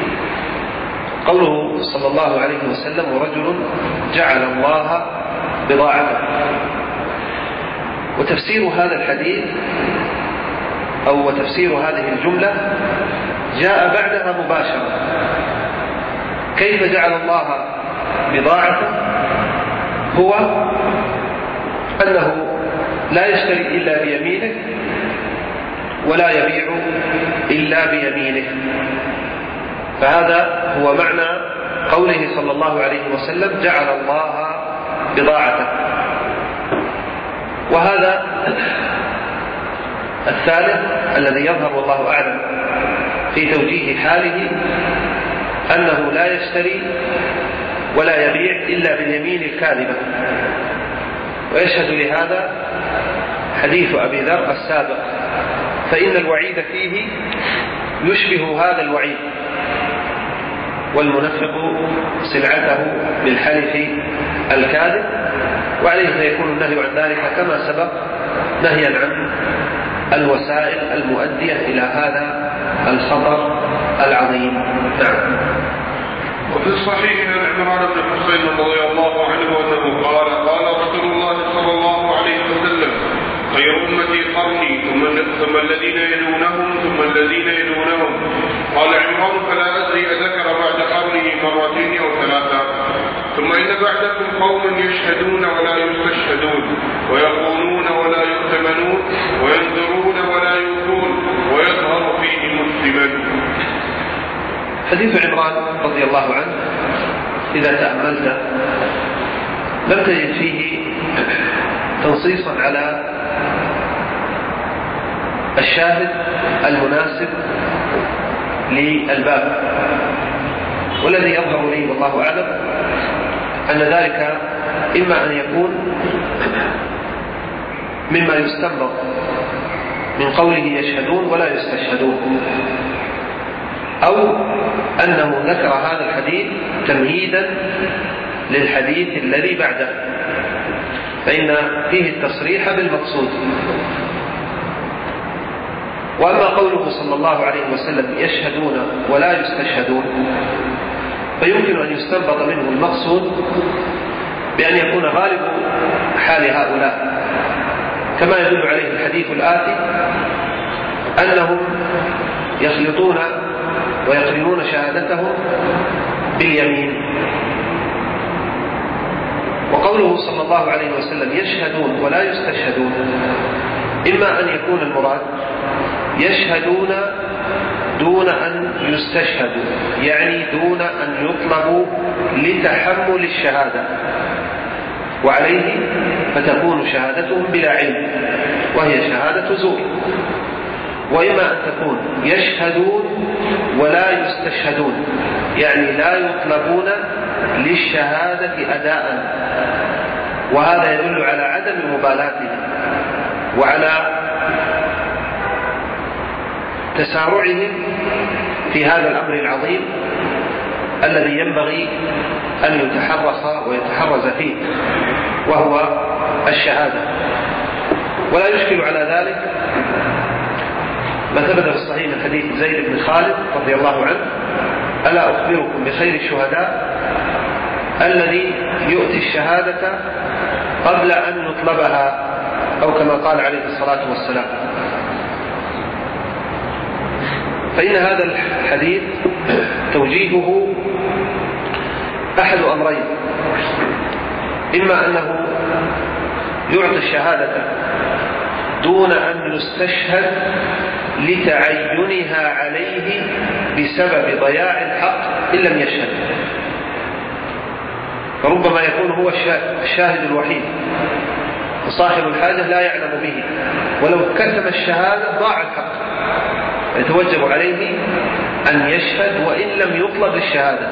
قوله صلى الله عليه وسلم: ورجل جعل الله بضاعته. وتفسير هذا الحديث أو وتفسير هذه الجملة جاء بعدها مباشرة. كيف جعل الله بضاعته؟ هو أنه لا يشتري إلا بيمينه ولا يبيع إلا بيمينه. فهذا هو معنى قوله صلى الله عليه وسلم: جعل الله بضاعته. وهذا الثالث الذي يظهر والله أعلم في توجيه حاله أنه لا يشتري ولا يبيع إلا باليمين الكاذبة. ويشهد لهذا حديث أبي ذر السابق، فإن الوعيد فيه يشبه هذا الوعيد: والمنفق سلعته بالحلف الكاذب. وعليه فيكون النهي عن ذلك كما سبق نهيا عن الوسائل المؤدية إلى هذا الخطر العظيم. نعم. وفي الصحيح عن عمران بن حسين رضي الله عنه أنه قال: قال رسول الله صلى الله عليه وسلم: خير أمتي قرني ثم الذين يلونهم ثم الذين يلونهم. قال عمران: فلا أدري أذكر بعد قرنه مرتين أو ثلاثة. ثم إن بعدكم قوم يشهدون ولا يستشهدون، ويقولون ولا يؤتمنون، وينذرون ولا يوفون، ويظهر فيهم الثمن. حديث عمران رضي الله عنه إذا تأملت لم تجد فيه تنصيصا على الشاهد المناسب للباب، والذي يظهر لي والله أعلم أن ذلك إما أن يكون مما يستنبط من قوله يشهدون ولا يستشهدون، أو أنه ذكر هذا الحديث تمهيدا للحديث الذي بعده. فإن فيه التصريح بالمقصود. وأما قوله صلى الله عليه وسلم يشهدون ولا يستشهدون فيمكن أن يستنبط منه المقصود بأن يكون غالب حال هؤلاء كما يدل عليه الحديث الآتي أنهم يخلطون ويقرنون شهادتهم باليمين. وقوله صلى الله عليه وسلم يشهدون ولا يستشهدون إما أن يكون المراد يشهدون دون أن يستشهدوا، يعني دون أن يطلبوا لتحمل الشهادة، وعليه فتكون شهادتهم بلا علم وهي شهادة زور. وإما أن تكون يشهدون ولا يستشهدون، يعني لا يطلبون للشهادة أداء، وهذا يدل على عدم مبالاتهم وعلى تسارعهم في هذا الأمر العظيم الذي ينبغي أن يتحرص ويتحرز فيه، وهو الشهادة. ولا يشكل على ذلك ما ثبت في الصحيح من حديث زيد بن خالد رضي الله عنه: ألا أخبركم بخير الشهداء الذي يؤتي الشهادة قبل أن يطلبها، أو كما قال عليه الصلاة والسلام. فإن هذا الحديث توجيهه أحد أمرين: إما أنه يعطي الشهادة دون أن يستشهد لتعينها عليه بسبب ضياع الحق إن لم يشهد، فربما يكون هو الشاهد الوحيد وصاحب الحاجة لا يعلم به، ولو كتم الشهادة ضاع الحق، يتوجب عليه أن يشهد وإن لم يطلب الشهادة.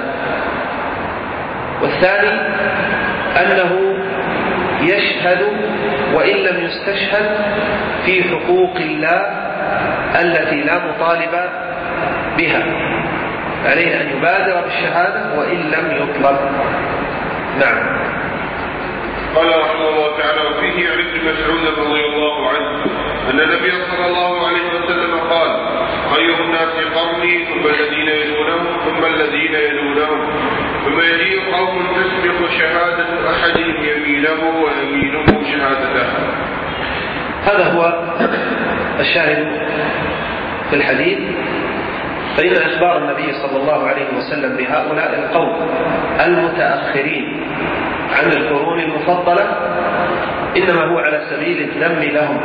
والثاني أنه يشهد وإن لم يستشهد في حقوق الله التي لا مطالب بها، عليه أن يبادر بالشهادة وإن لم يطلب. نعم. قال رحمه الله تعالى: وفيه عن ابن مسعود رضي الله عنه أن النبي صلى الله عليه وسلم قال: خير الناس قرني ثم الذين يلونهم ثم الذين يلونهم ثم يجيء قوم تسبق شهادة أحدهم يمينه ويمينه شهادته. هذا هو الشاهد في الحديث. فإن إخبار النبي صلى الله عليه وسلم بهؤلاء القوم المتأخرين عن القرون المفضلة إنما هو على سبيل الذم لهم،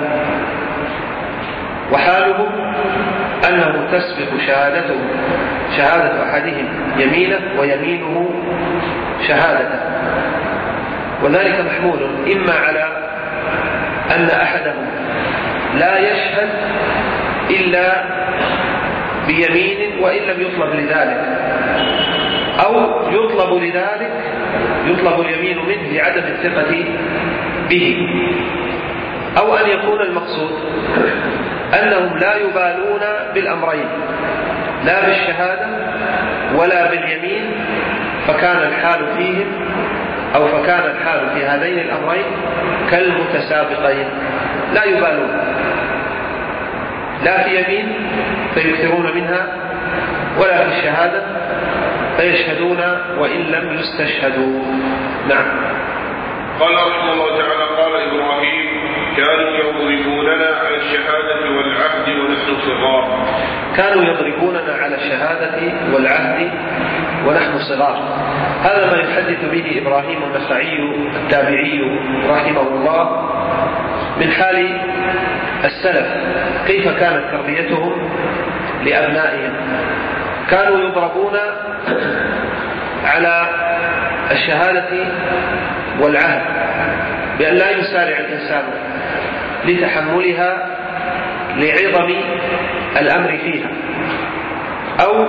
وحالهم أنه تسبق شهادة أحدهم يمينه ويمينه شهادته، وذلك محمول إما على أن أحدهم لا يشهد إلا بيمين وإن لم يطلب لذلك، أو يطلب لذلك يطلب اليمين منه لعدم الثقة به، أو أن يكون المقصود أنهم لا يبالون بالأمرين، لا بالشهادة ولا باليمين، فكان الحال فيهم أو فكان الحال في هذين الأمرين كالمتسابقين، لا يبالون لا في يمين فيكثرون منها ولا في الشهادة فيشهدون وإن لم يستشهدوا. نعم. قال رحمه الله تعالى: قال إبراهيم: كانوا يضربوننا على الشهادة والعهد ونحن صغار. كانوا يضربوننا على الشهادة والعهد ونحن صغار. هذا ما يحدث به إبراهيم النخعي التابعي رحمه الله من حال السلف، كيف كانت تربيتهم لأبنائهم. كانوا يضربون على الشهادة والعهد بأن لا يسارع الإنسان لتحملها لعظم الأمر فيها، أو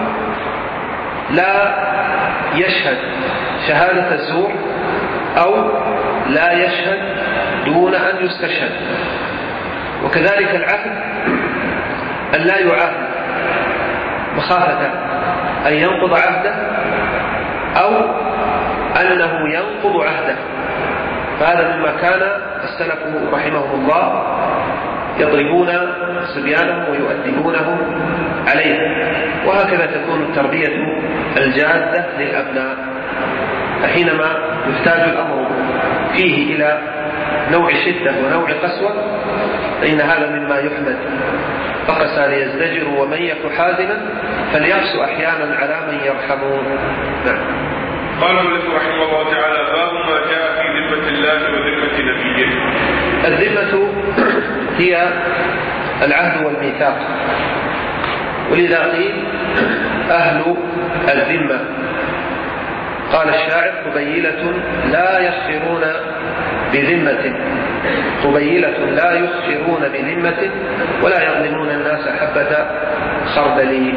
لا يشهد شهادة الزور، أو لا يشهد دون أن يستشهد. وكذلك العهد أن لا يعاهد مخافة أن ينقض عهده أو أنه ينقض عهده، فهذا مما كان السلف رحمهم الله يضربون صبيانهم ويؤدبونهم عليه، وهكذا تكون التربية الجادة للأبناء. فحينما يحتاج الأمر فيه إلى نوع شدة ونوع قسوة فإن هذا مما يحمد. فقسى ليزدجر ومن يك حازما فليقس أحيانا على من يرحمون. نعم. قال المؤلف رحمه الله تعالى: باب ما جاء في ذمة الله وذمة نبيه. الذمة هي العهد والميثاق، ولذا قيل أهل الذمة. قال الشاعر: قبيلة لا يخفرون بذمة، قبيلة لا يخفرون بذمة ولا يظلمون الناس حبة خردل.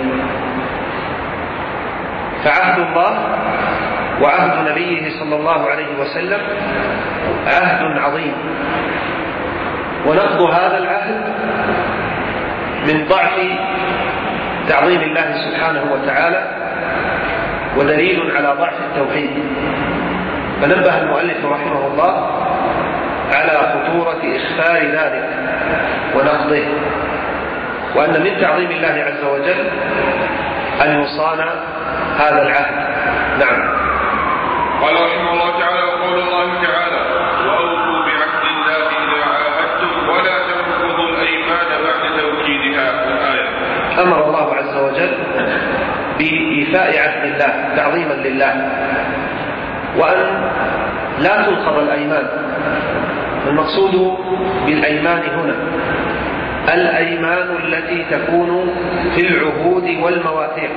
فعهد الله وعهد نبيه صلى الله عليه وسلم عهد عظيم، ونقض هذا العهد من ضعف تعظيم الله سبحانه وتعالى ودليل على ضعف التوحيد. فنبه المؤلف رحمه الله على خطورة إخفار ذلك ونقضه، وأن من تعظيم الله عز وجل أن يصان هذا العهد. نعم. قال رحمه الله تعالى: وقول الله تعالى: وأوفوا بعهد الله إذا عاهدتم ولا تنقضوا الأيمان بعد توكيدها. الآية. أمر الله عز وجل بإيفاء عهد الله تعظيما لله، وأن لا تنقض الأيمان. المقصود بالأيمان هنا الأيمان التي تكون في العهود والمواثيق،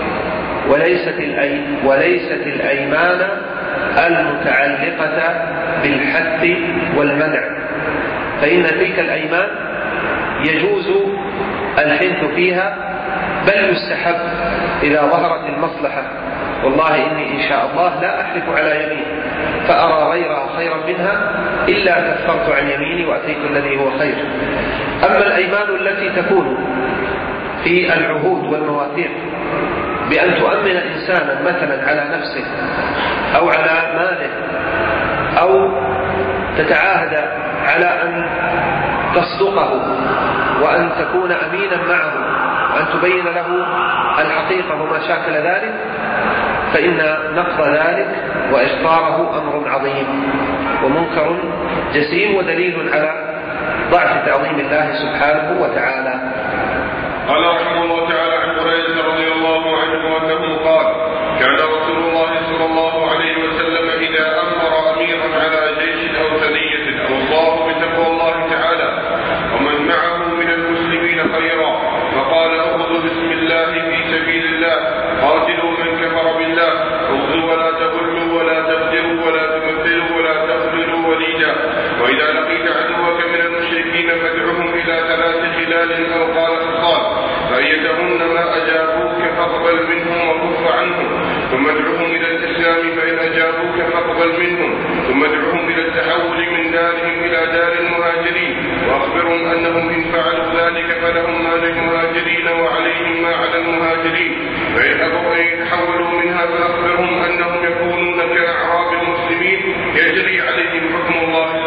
وليست الأيمان المتعلقة بالحث والمنع، فإن تلك الأيمان يجوز الحنث فيها، بل يستحب إذا ظهرت المصلحة. والله إني إن شاء الله لا أحلف على يمين فأرى غيرها خيرا منها إلا كفرت عن يميني وأتيت الذي هو خير. أما الأيمان التي تكون في العهود والمواثيق بأن تؤمن إنسانا مثلا على نفسه أو على ماله، أو تتعاهد على أن تصدقه وأن تكون أمينا معه وأن تبين له الحقيقة وما شاكل ذلك، فإن نقض ذلك وإخطاره أمر عظيم ومنكر جسيم ودليل على ضعف تعظيم الله سبحانه وتعالى. قال رحمه الله تعالى: عن هريرة رضي الله عنه أنه قال: كان رسول الله صلى الله عليه وسلم إذا أمر أميرا على جيش أو ثنية أوصاه بتقوى الله تعالى ومن معه من المسلمين خيرا، فقال: أخذوا بسم الله في سبيل الله، قاتلوا من كفر بالله، اخذوا ولا تغلوا ولا تغدروا ولا تمثلوا ولا تقتلوا وليدا، وإذا لقيت عدوك من المشركين فادعهم إلى 3 خلال أو قال خصال، فأيتهن ما أجابوك فاقبل منهم وكف عنهم، ثم ادعهم إلى الإسلام فإن أجابوك فاقبل منهم، ثم ادعهم إلى التحول من دارهم إلى دار المهاجرين، وأخبرهم أنهم إن فعلوا ذلك فلهم ما للمهاجرين وعليهم ما على المهاجرين، فإن أبوا أن يتحولوا منها فأخبرهم أنهم يكونون كأعراب المسلمين يجري عليهم حكم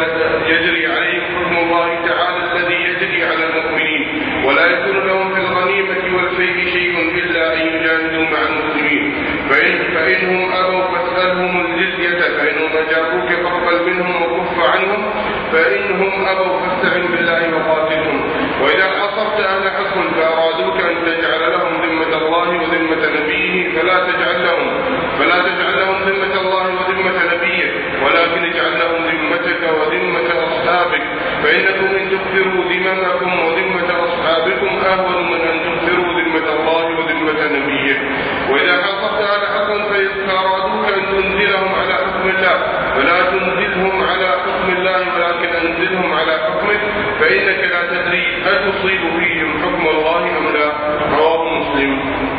الله تعالى الذي يجري على المؤمنين، ولا يكون لهم في الغنيمة والفيء شيء إلا أن يجاهدوا مع المسلمين، فإنهم أبوا فاسألهم الجزية، فإنهم أجابوك فاقبل منهم وكف عنهم، فإنهم أبوا فاستعن بالله وقاتلهم. وإذا حصرت أهل حصن فأرادوك أن تجعل لهم ذمة الله وذمة نبيه فلا تجعل لهم ذمة الله وذمة نبيه، ولكن اجعل لهم ذمتك وذمة أصحابك، فإنكم إن تكثروا ذممكم وذمة أصحابكم أهون من أن تكثروا ذمة الله وذمة نبيه. وإذا حصرت أهل حصن فأرادوك أن تنزلهم على حكم الله فلا تنزلهم على حكم الله ولكن أنزلهم على حكمه، فإنك لا تدري أتصيب فيهم حكم الله أم لا. رواه مسلم.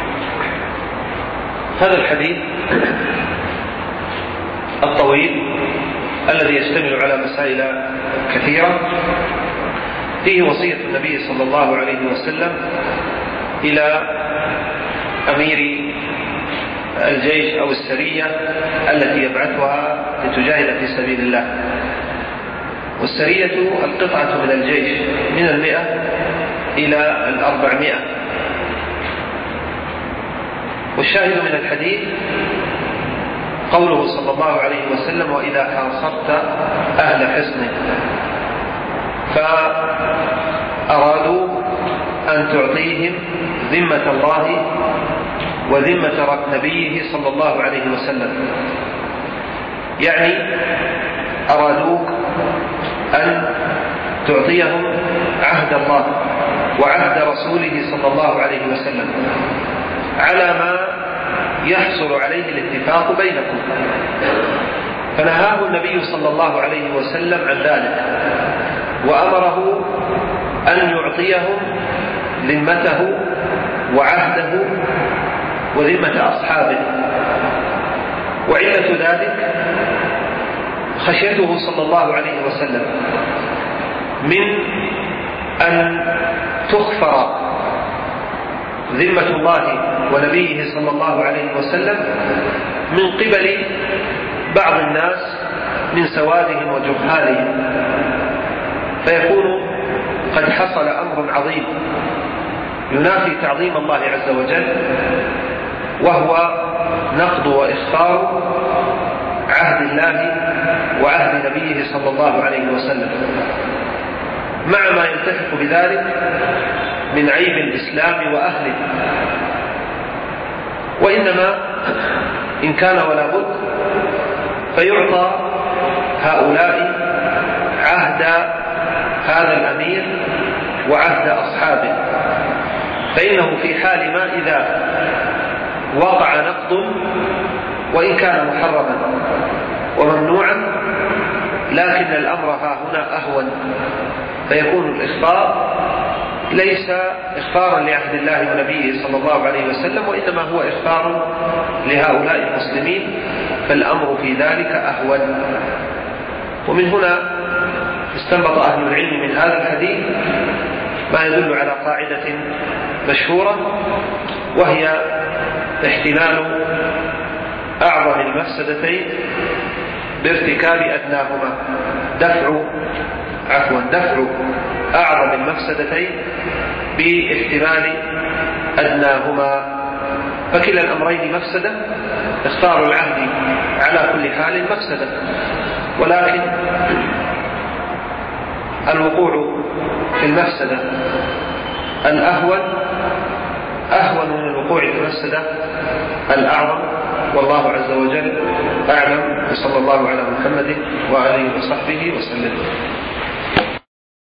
هذا الحديث الطويل الذي يشتمل على مسائل كثيرة فيه وصية النبي صلى الله عليه وسلم إلى أمير الجيش أو السرية التي يبعثها لتجاهد في سبيل الله، والسرية القطعة من الجيش من 100 إلى 400. والشاهد من الحديث قوله صلى الله عليه وسلم: وإذا حاصرت أهل حصن، فأرادوا أن تعطيهم ذمة الله وذمة نبيه صلى الله عليه وسلم، يعني أرادوك أن تعطيهم عهد الله وعهد رسوله صلى الله عليه وسلم على ما يحصل عليه الاتفاق بينكم. فنهاه النبي صلى الله عليه وسلم عن ذلك، وأمره أن يعطيهم ذمته وعهده وذمة أصحابه. وعلة ذلك خشيته صلى الله عليه وسلم من أن تخفر ذمة الله ونبيه صلى الله عليه وسلم من قبل بعض الناس من سوادهم وجهالهم، فيكون قد حصل أمر عظيم ينافي تعظيم الله عز وجل، وهو نقض وإخفار عهد الله وعهد نبيه صلى الله عليه وسلم، مع ما يلتحق بذلك من عيب الإسلام وأهله. وإنما إن كان ولا بد فيعطى هؤلاء عهد هذا الأمير وعهد أصحابه، فإنه في حال ما إذا وقع نقض وإن كان محرما وممنوعا، لكن الأمر ها هنا أهون، فيكون الإخفار ليس إخفارا لعهد الله ونبيه صلى الله عليه وسلم، وإنما هو إخفار لهؤلاء المسلمين، فالأمر في ذلك أهون. ومن هنا استنبط أهل العلم من هذا الحديث ما يدل على قاعدة مشهورة، وهي احتمال أعظم المفسدتين بارتكاب أدناهما، دفع أعظم المفسدتين باحتمال أدناهما. فكلا الأمرين مفسدة، اختار العهد على كل حال مفسدة، ولكن الوقوع في المفسدة الأهون أهون من الوقوع في المفسدة الأعظم، والله عز وجل أعلم. وصلى الله على محمد وآله وصحبه وسلم.